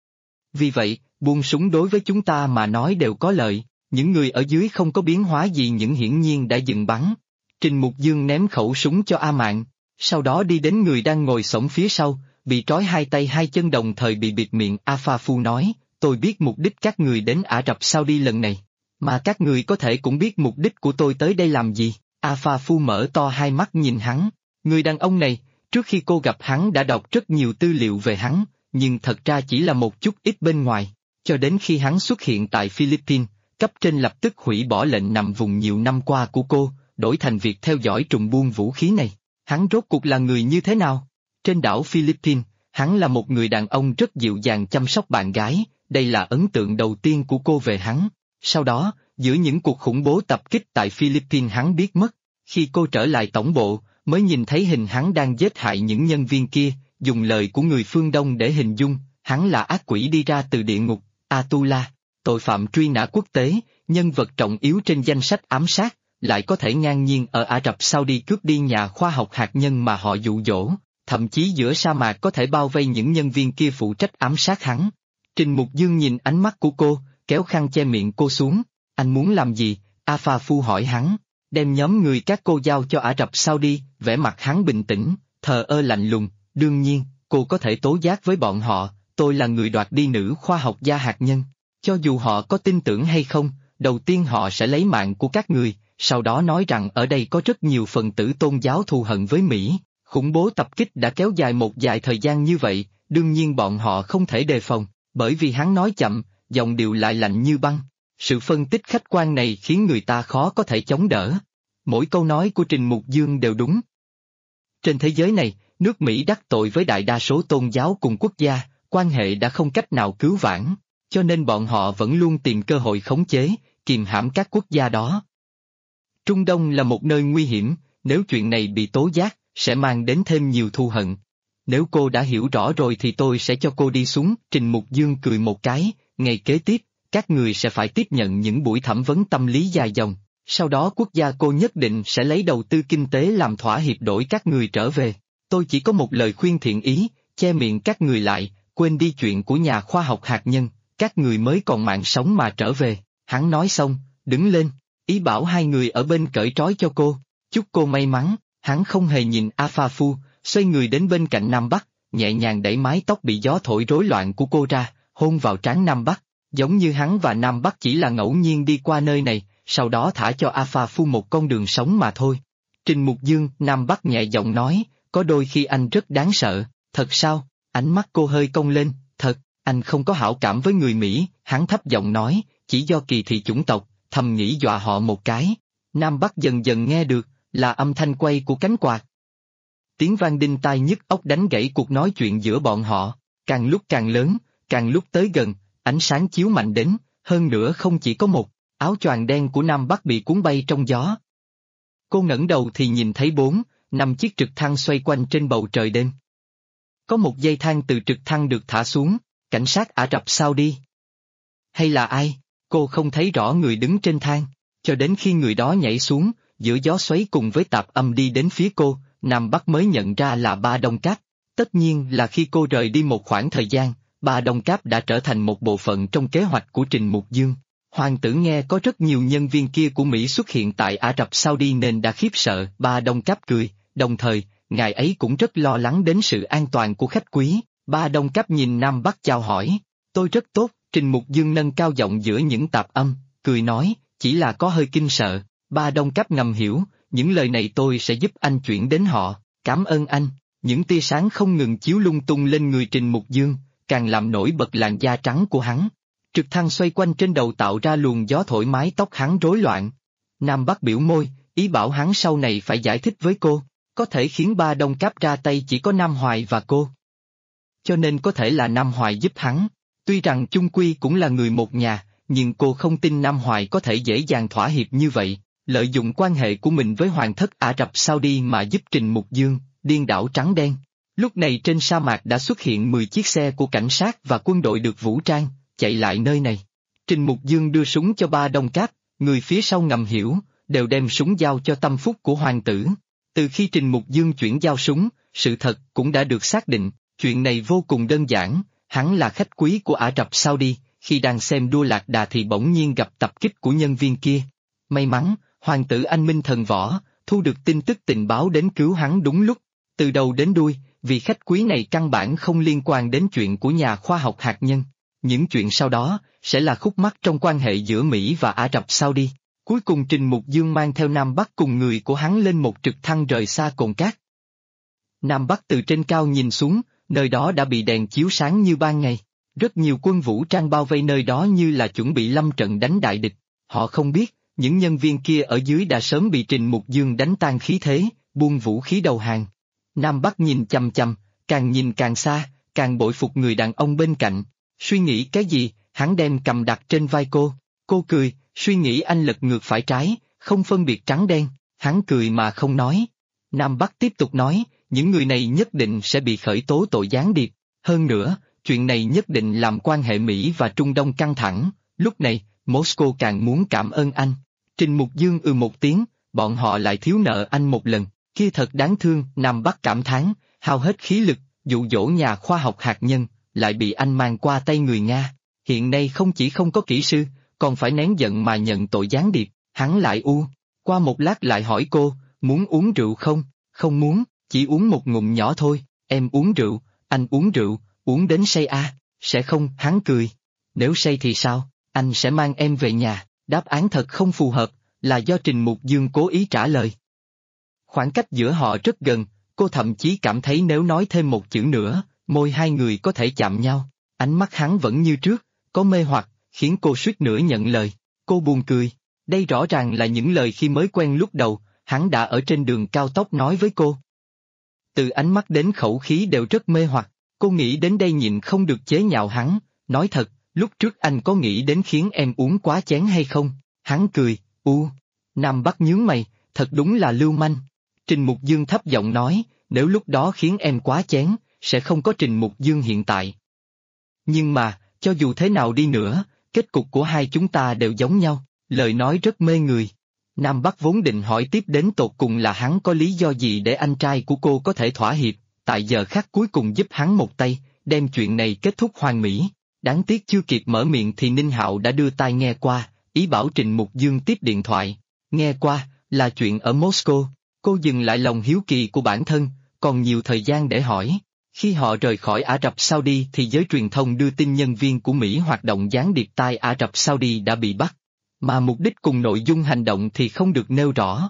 Speaker 1: Vì vậy, buông súng đối với chúng ta mà nói đều có lợi, những người ở dưới không có biến hóa gì nhưng hiển nhiên đã dừng bắn. Trình Mục Dương ném khẩu súng cho A Mạn, sau đó đi đến người đang ngồi xổm phía sau, bị trói 2 tay 2 chân đồng thời bị bịt miệng. A Pha Phu nói, tôi biết mục đích các người đến Ả Rập Saudi lần này, mà các người có thể cũng biết mục đích của tôi tới đây làm gì. A Pha Phu mở to hai mắt nhìn hắn, người đàn ông này, trước khi cô gặp hắn đã đọc rất nhiều tư liệu về hắn, nhưng thật ra chỉ là một chút ít bên ngoài, cho đến khi hắn xuất hiện tại Philippines, cấp trên lập tức hủy bỏ lệnh nằm vùng nhiều năm qua của cô, đổi thành việc theo dõi trùng buôn vũ khí này. Hắn rốt cuộc là người như thế nào? Trên đảo Philippines, hắn là một người đàn ông rất dịu dàng chăm sóc bạn gái, đây là ấn tượng đầu tiên của cô về hắn. Sau đó, giữa những cuộc khủng bố tập kích tại Philippines hắn biết mất, khi cô trở lại tổng bộ, mới nhìn thấy hình hắn đang giết hại những nhân viên kia, dùng lời của người phương Đông để hình dung, hắn là ác quỷ đi ra từ địa ngục, Atula, tội phạm truy nã quốc tế, nhân vật trọng yếu trên danh sách ám sát, lại có thể ngang nhiên ở Ả Rập Saudi cướp đi nhà khoa học hạt nhân mà họ dụ dỗ, thậm chí giữa sa mạc có thể bao vây những nhân viên kia phụ trách ám sát hắn. Trình Mục Dương nhìn ánh mắt của cô, kéo khăn che miệng cô xuống, anh muốn làm gì? A Pha Phu hỏi hắn, đem nhóm người các cô giao cho Ả Rập Saudi, vẻ mặt hắn bình tĩnh, thờ ơ lạnh lùng, đương nhiên, cô có thể tố giác với bọn họ, tôi là người đoạt đi nữ khoa học gia hạt nhân, cho dù họ có tin tưởng hay không, đầu tiên họ sẽ lấy mạng của các người, sau đó nói rằng ở đây có rất nhiều phần tử tôn giáo thù hận với Mỹ, khủng bố tập kích đã kéo dài một dài thời gian như vậy, đương nhiên bọn họ không thể đề phòng, bởi vì hắn nói chậm, giọng điệu lại lạnh như băng. Sự phân tích khách quan này khiến người ta khó có thể chống đỡ. Mỗi câu nói của Trình Mục Dương đều đúng. Trên thế giới này, nước Mỹ đắc tội với đại đa số tôn giáo cùng quốc gia, quan hệ đã không cách nào cứu vãn, cho nên bọn họ vẫn luôn tìm cơ hội khống chế, kìm hãm các quốc gia đó. Trung Đông là một nơi nguy hiểm, nếu chuyện này bị tố giác, sẽ mang đến thêm nhiều thù hận. Nếu cô đã hiểu rõ rồi thì tôi sẽ cho cô đi xuống. Trình Mục Dương cười một cái, ngày kế tiếp, các người sẽ phải tiếp nhận những buổi thẩm vấn tâm lý dài dòng, sau đó quốc gia cô nhất định sẽ lấy đầu tư kinh tế làm thỏa hiệp đổi các người trở về. Tôi chỉ có một lời khuyên thiện ý, che miệng các người lại, quên đi chuyện của nhà khoa học hạt nhân, các người mới còn mạng sống mà trở về. Hắn nói xong, đứng lên, ý bảo hai người ở bên cởi trói cho cô, chúc cô may mắn. Hắn không hề nhìn A Pha Phu, xoay người đến bên cạnh Nam Bắc, nhẹ nhàng đẩy mái tóc bị gió thổi rối loạn của cô ra, hôn vào trán Nam Bắc, giống như hắn và Nam Bắc chỉ là ngẫu nhiên đi qua nơi này, sau đó thả cho A Pha Phu một con đường sống mà thôi. Trình Mục Dương, Nam Bắc nhẹ giọng nói, có đôi khi anh rất đáng sợ, thật sao? Ánh mắt cô hơi cong lên, thật, anh không có hảo cảm với người Mỹ, hắn thấp giọng nói, chỉ do kỳ thị chủng tộc, thầm nghĩ dọa họ một cái. Nam Bắc dần dần nghe được, là âm thanh quay của cánh quạt. Tiếng vang đinh tai nhức óc đánh gãy cuộc nói chuyện giữa bọn họ, càng lúc càng lớn, càng lúc tới gần, ánh sáng chiếu mạnh đến, hơn nữa không chỉ có một, áo choàng đen của Nam Bắc bị cuốn bay trong gió. Cô ngẩng đầu thì nhìn thấy 4, 5 chiếc trực thăng xoay quanh trên bầu trời đêm. Có một dây thang từ trực thăng được thả xuống, cảnh sát Ả Rập Saudi. Hay là ai? Cô không thấy rõ người đứng trên thang, cho đến khi người đó nhảy xuống, giữa gió xoáy cùng với tạp âm đi đến phía cô, Nam Bắc mới nhận ra là Ba Đông Cáp. Tất nhiên là khi cô rời đi một khoảng thời gian, Ba Đông Cáp đã trở thành một bộ phận trong kế hoạch của Trình Mục Dương. Hoàng tử nghe có rất nhiều nhân viên kia của Mỹ xuất hiện tại Ả Rập Saudi nên đã khiếp sợ. Ba Đông Cáp cười, đồng thời, ngài ấy cũng rất lo lắng đến sự an toàn của khách quý. Ba Đông Cáp nhìn Nam Bắc chào hỏi, tôi rất tốt. Trình Mục Dương nâng cao giọng giữa những tạp âm, cười nói, chỉ là có hơi kinh sợ. Ba Đông Cáp ngầm hiểu, những lời này tôi sẽ giúp anh chuyển đến họ, cảm ơn anh. Những tia sáng không ngừng chiếu lung tung lên người Trình Mục Dương, càng làm nổi bật làn da trắng của hắn. Trực thăng xoay quanh trên đầu tạo ra luồng gió thổi mái tóc hắn rối loạn. Nam Bắc biểu môi, ý bảo hắn sau này phải giải thích với cô, có thể khiến Ba Đông Cáp ra tay chỉ có Nam Hoài và cô. Cho nên có thể là Nam Hoài giúp hắn. Tuy rằng chung quy cũng là người một nhà, nhưng cô không tin Nam Hoài có thể dễ dàng thỏa hiệp như vậy, lợi dụng quan hệ của mình với Hoàng thất Ả Rập Saudi mà giúp Trình Mục Dương, điên đảo trắng đen. Lúc này trên sa mạc đã xuất hiện 10 chiếc xe của cảnh sát và quân đội được vũ trang, chạy lại nơi này. Trình Mục Dương đưa súng cho Ba Đông Cáp, người phía sau ngầm hiểu, đều đem súng giao cho tâm phúc của hoàng tử. Từ khi Trình Mục Dương chuyển giao súng, sự thật cũng đã được xác định, chuyện này vô cùng đơn giản, hắn là khách quý của Ả Rập Saudi, khi đang xem đua lạc đà thì bỗng nhiên gặp tập kích của nhân viên kia. May mắn, hoàng tử anh minh thần võ, thu được tin tức tình báo đến cứu hắn đúng lúc. Từ đầu đến đuôi, vì khách quý này căn bản không liên quan đến chuyện của nhà khoa học hạt nhân. Những chuyện sau đó, sẽ là khúc mắc trong quan hệ giữa Mỹ và Ả Rập Saudi. Cuối cùng Trình Mục Dương mang theo Nam Bắc cùng người của hắn lên một trực thăng rời xa cồn cát. Nam Bắc từ trên cao nhìn xuống, nơi đó đã bị đèn chiếu sáng như ban ngày. Rất nhiều quân vũ trang bao vây nơi đó như là chuẩn bị lâm trận đánh đại địch. Họ không biết, những nhân viên kia ở dưới đã sớm bị Trình Mục Dương đánh tan khí thế, buông vũ khí đầu hàng. Nam Bắc nhìn chằm chằm, càng nhìn càng xa, càng bội phục người đàn ông bên cạnh. Suy nghĩ cái gì, hắn đem cầm đặt trên vai cô cười, suy nghĩ anh lật ngược phải trái, không phân biệt trắng đen, hắn cười mà không nói. Nam Bắc tiếp tục nói, những người này nhất định sẽ bị khởi tố tội gián điệp, hơn nữa, chuyện này nhất định làm quan hệ Mỹ và Trung Đông căng thẳng, lúc này, Moscow càng muốn cảm ơn anh. Trình Mục Dương một tiếng, bọn họ lại thiếu nợ anh một lần, kia thật đáng thương. Nam Bắc cảm thán, hao hết khí lực, dụ dỗ nhà khoa học hạt nhân, lại bị anh mang qua tay người Nga. Hiện nay không chỉ không có kỹ sư, còn phải nén giận mà nhận tội gián điệp. Hắn lại qua một lát lại hỏi cô, muốn uống rượu không? Không muốn, chỉ uống một ngụm nhỏ thôi. Em uống rượu, anh uống rượu, uống đến say à? Sẽ không, hắn cười. Nếu say thì sao, anh sẽ mang em về nhà. Đáp án thật không phù hợp, là do Trình Mục Dương cố ý trả lời. Khoảng cách giữa họ rất gần, cô thậm chí cảm thấy nếu nói thêm một chữ nữa, môi hai người có thể chạm nhau. Ánh mắt hắn vẫn như trước, có mê hoặc, khiến cô suýt nữa nhận lời. Cô buồn cười. Đây rõ ràng là những lời khi mới quen lúc đầu, hắn đã ở trên đường cao tốc nói với cô. Từ ánh mắt đến khẩu khí đều rất mê hoặc, cô nghĩ đến đây nhịn không được chế nhạo hắn, nói thật, lúc trước anh có nghĩ đến khiến em uống quá chén hay không? Hắn cười, Nam Bắc nhướng mày, thật đúng là lưu manh. Trình Mục Dương thấp giọng nói, nếu lúc đó khiến em quá chén, sẽ không có Trình Mục Dương hiện tại. Nhưng mà, cho dù thế nào đi nữa, kết cục của hai chúng ta đều giống nhau, lời nói rất mê người. Nam Bắc vốn định hỏi tiếp đến tột cùng là hắn có lý do gì để anh trai của cô có thể thỏa hiệp, tại giờ khắc cuối cùng giúp hắn một tay, đem chuyện này kết thúc hoàn mỹ. Đáng tiếc chưa kịp mở miệng thì Ninh Hạo đã đưa tai nghe qua, ý bảo Trình Mục Dương tiếp điện thoại. Nghe qua, là chuyện ở Moscow. Cô dừng lại lòng hiếu kỳ của bản thân, còn nhiều thời gian để hỏi. Khi họ rời khỏi Ả Rập Saudi thì giới truyền thông đưa tin nhân viên của Mỹ hoạt động gián điệp tại Ả Rập Saudi đã bị bắt, mà mục đích cùng nội dung hành động thì không được nêu rõ.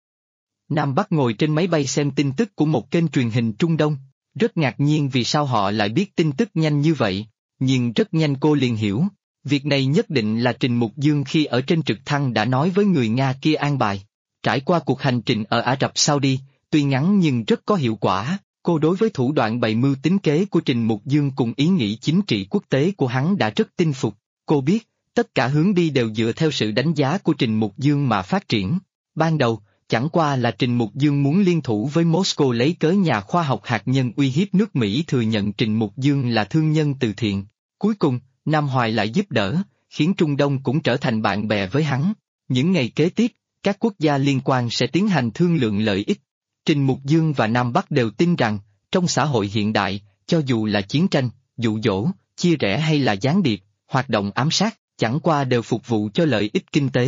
Speaker 1: Nam Bắc ngồi trên máy bay xem tin tức của một kênh truyền hình Trung Đông, rất ngạc nhiên vì sao họ lại biết tin tức nhanh như vậy, nhưng rất nhanh cô liền hiểu, việc này nhất định là Trình Mục Dương khi ở trên trực thăng đã nói với người Nga kia an bài. Trải qua cuộc hành trình ở Ả Rập Saudi, tuy ngắn nhưng rất có hiệu quả, cô đối với thủ đoạn bày mưu tính kế của Trình Mục Dương cùng ý nghĩ chính trị quốc tế của hắn đã rất tin phục. Cô biết, tất cả hướng đi đều dựa theo sự đánh giá của Trình Mục Dương mà phát triển. Ban đầu, chẳng qua là Trình Mục Dương muốn liên thủ với Moscow lấy cớ nhà khoa học hạt nhân uy hiếp nước Mỹ thừa nhận Trình Mục Dương là thương nhân từ thiện. Cuối cùng, Nam Hoài lại giúp đỡ, khiến Trung Đông cũng trở thành bạn bè với hắn. Những ngày kế tiếp, các quốc gia liên quan sẽ tiến hành thương lượng lợi ích. Trình Mục Dương và Nam Bắc đều tin rằng, trong xã hội hiện đại, cho dù là chiến tranh, dụ dỗ, chia rẽ hay là gián điệp, hoạt động ám sát, chẳng qua đều phục vụ cho lợi ích kinh tế.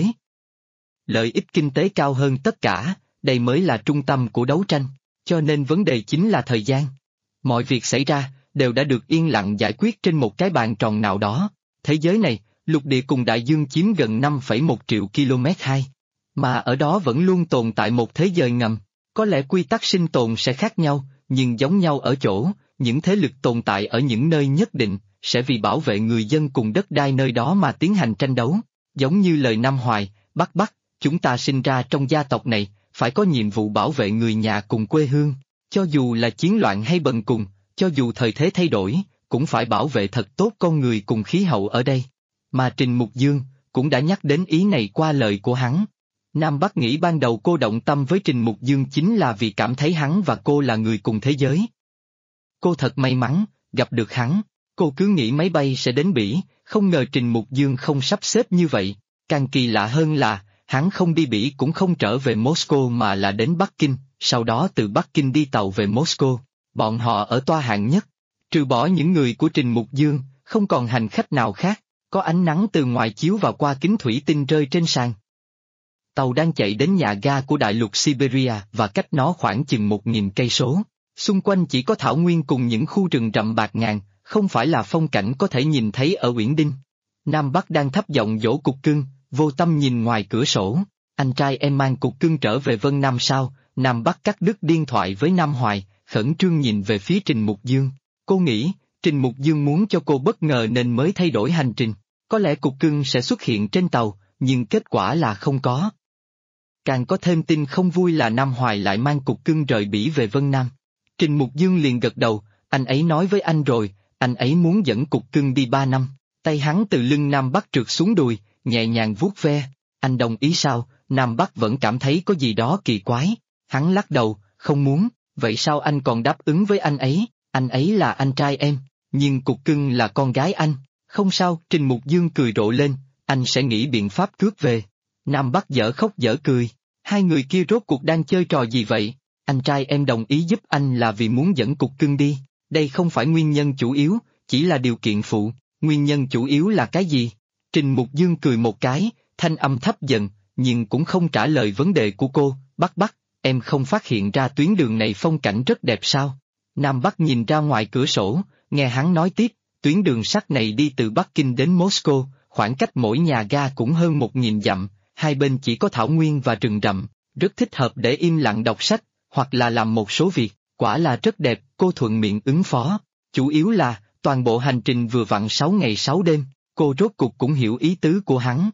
Speaker 1: Lợi ích kinh tế cao hơn tất cả, đây mới là trung tâm của đấu tranh, cho nên vấn đề chính là thời gian. Mọi việc xảy ra, đều đã được yên lặng giải quyết trên một cái bàn tròn nào đó. Thế giới này, Lục địa cùng đại dương chiếm gần 5,1 triệu km2. Mà ở đó vẫn luôn tồn tại một thế giới ngầm. Có lẽ quy tắc sinh tồn sẽ khác nhau, nhưng giống nhau ở chỗ, những thế lực tồn tại ở những nơi nhất định, sẽ vì bảo vệ người dân cùng đất đai nơi đó mà tiến hành tranh đấu. Giống như lời Nam Hoài, Bắc, chúng ta sinh ra trong gia tộc này, phải có nhiệm vụ bảo vệ người nhà cùng quê hương. Cho dù là chiến loạn hay bần cùng, cho dù thời thế thay đổi, cũng phải bảo vệ thật tốt con người cùng khí hậu ở đây. Mà Trình Mục Dương, cũng đã nhắc đến ý này qua lời của hắn. Nam Bắc nghĩ ban đầu cô động tâm với Trình Mục Dương chính là vì cảm thấy hắn và cô là người cùng thế giới. Cô thật may mắn, gặp được hắn. Cô cứ nghĩ máy bay sẽ đến Bỉ, không ngờ Trình Mục Dương không sắp xếp như vậy. Càng kỳ lạ hơn là, hắn không đi Bỉ cũng không trở về Moscow mà là đến Bắc Kinh, sau đó từ Bắc Kinh đi tàu về Moscow. Bọn họ ở toa hạng nhất. Trừ bỏ những người của Trình Mục Dương, không còn hành khách nào khác. Có ánh nắng từ ngoài chiếu vào qua kính thủy tinh rơi trên sàn. Tàu đang chạy đến nhà ga của đại lục Siberia và cách nó khoảng chừng 1.000 cây số. Xung quanh chỉ có thảo nguyên cùng những khu rừng rậm bạt ngàn, không phải là phong cảnh có thể nhìn thấy ở Uyển Đinh. Nam Bắc đang thấp giọng dỗ cục cưng, vô tâm nhìn ngoài cửa sổ. Anh trai em mang cục cưng trở về Vân Nam sao? Nam Bắc cắt đứt điện thoại với Nam Hoài, khẩn trương nhìn về phía Trình Mục Dương. Cô nghĩ, Trình Mục Dương muốn cho cô bất ngờ nên mới thay đổi hành trình. Có lẽ cục cưng sẽ xuất hiện trên tàu, nhưng kết quả là không có. Càng có thêm tin không vui là Nam Hoài lại mang cục cưng rời Bỉ về Vân Nam. Trình Mục Dương liền gật đầu, anh ấy nói với anh rồi, anh ấy muốn dẫn cục cưng đi 3 năm. Tay hắn từ lưng Nam Bắc trượt xuống đùi, nhẹ nhàng vuốt ve. Anh đồng ý sao? Nam Bắc vẫn cảm thấy có gì đó kỳ quái. Hắn lắc đầu, không muốn, vậy sao anh còn đáp ứng với anh ấy là anh trai em, nhưng cục cưng là con gái anh. Không sao, Trình Mục Dương cười rộ lên, anh sẽ nghĩ biện pháp cướp về. Nam Bắc dở khóc dở cười, hai người kia rốt cuộc đang chơi trò gì vậy? Anh trai em đồng ý giúp anh là vì muốn dẫn cục cưng đi, đây không phải nguyên nhân chủ yếu, chỉ là điều kiện phụ, nguyên nhân chủ yếu là cái gì? Trình Mục Dương cười một cái, thanh âm thấp dần, nhưng cũng không trả lời vấn đề của cô, Bắc, em không phát hiện ra tuyến đường này phong cảnh rất đẹp sao? Nam Bắc nhìn ra ngoài cửa sổ, nghe hắn nói tiếp, tuyến đường sắt này đi từ Bắc Kinh đến Moscow, khoảng cách mỗi nhà ga cũng hơn 1.000 dặm, hai bên chỉ có thảo nguyên và rừng rậm, rất thích hợp để im lặng đọc sách, hoặc là làm một số việc, quả là rất đẹp, cô thuận miệng ứng phó. Chủ yếu là, toàn bộ hành trình vừa vặn 6 ngày 6 đêm, cô rốt cuộc cũng hiểu ý tứ của hắn.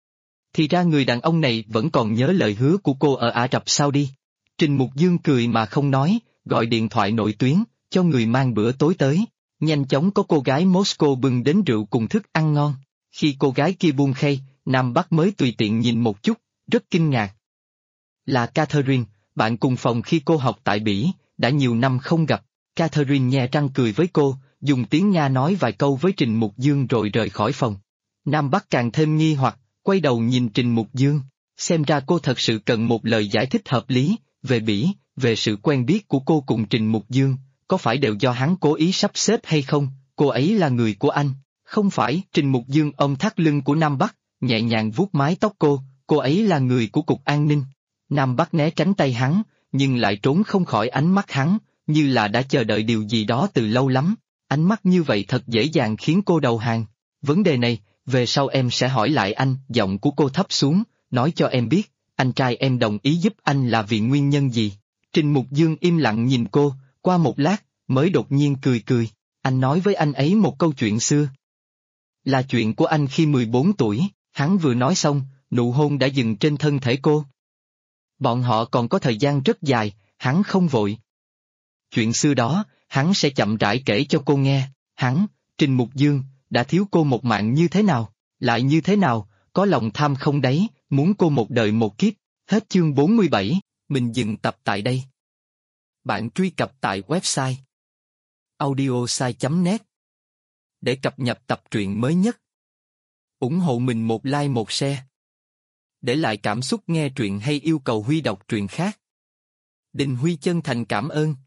Speaker 1: Thì ra người đàn ông này vẫn còn nhớ lời hứa của cô ở Ả Rập sao đi. Trình Mục Dương cười mà không nói, gọi điện thoại nội tuyến, cho người mang bữa tối tới. Nhanh chóng có cô gái Moscow bưng đến rượu cùng thức ăn ngon. Khi cô gái kia buông khay, Nam Bắc mới tùy tiện nhìn một chút, rất kinh ngạc. Là Catherine, bạn cùng phòng khi cô học tại Bỉ, đã nhiều năm không gặp. Catherine nhe răng cười với cô, dùng tiếng Nga nói vài câu với Trình Mục Dương rồi rời khỏi phòng. Nam Bắc càng thêm nghi hoặc, quay đầu nhìn Trình Mục Dương, xem ra cô thật sự cần một lời giải thích hợp lý, về Bỉ, về sự quen biết của cô cùng Trình Mục Dương, có phải đều do hắn cố ý sắp xếp hay không, cô ấy là người của anh, không phải. Trình Mục Dương ôm thắt lưng của Nam Bắc, nhẹ nhàng vuốt mái tóc cô ấy là người của Cục An ninh. Nam Bắc né tránh tay hắn, nhưng lại trốn không khỏi ánh mắt hắn, như là đã chờ đợi điều gì đó từ lâu lắm, ánh mắt như vậy thật dễ dàng khiến cô đầu hàng. Vấn đề này, về sau em sẽ hỏi lại anh, giọng của cô thấp xuống, nói cho em biết, anh trai em đồng ý giúp anh là vì nguyên nhân gì. Trình Mục Dương im lặng nhìn cô, qua một lát, mới đột nhiên cười, anh nói với anh ấy một câu chuyện xưa. Là chuyện của anh khi 14 tuổi, hắn vừa nói xong, nụ hôn đã dừng trên thân thể cô. Bọn họ còn có thời gian rất dài, hắn không vội. Chuyện xưa đó, hắn sẽ chậm rãi kể cho cô nghe, hắn, Trình Mục Dương, đã thiếu cô một mạng như thế nào, lại như thế nào, có lòng tham không đấy, muốn cô một đời một kiếp. Hết chương 47, mình dừng tập tại đây. Bạn truy cập tại website audiosai.net để cập nhật tập truyện mới nhất. Ủng hộ mình một like một share. Để lại cảm xúc nghe truyện hay yêu cầu Huy đọc truyện khác. Đình Huy chân thành cảm ơn.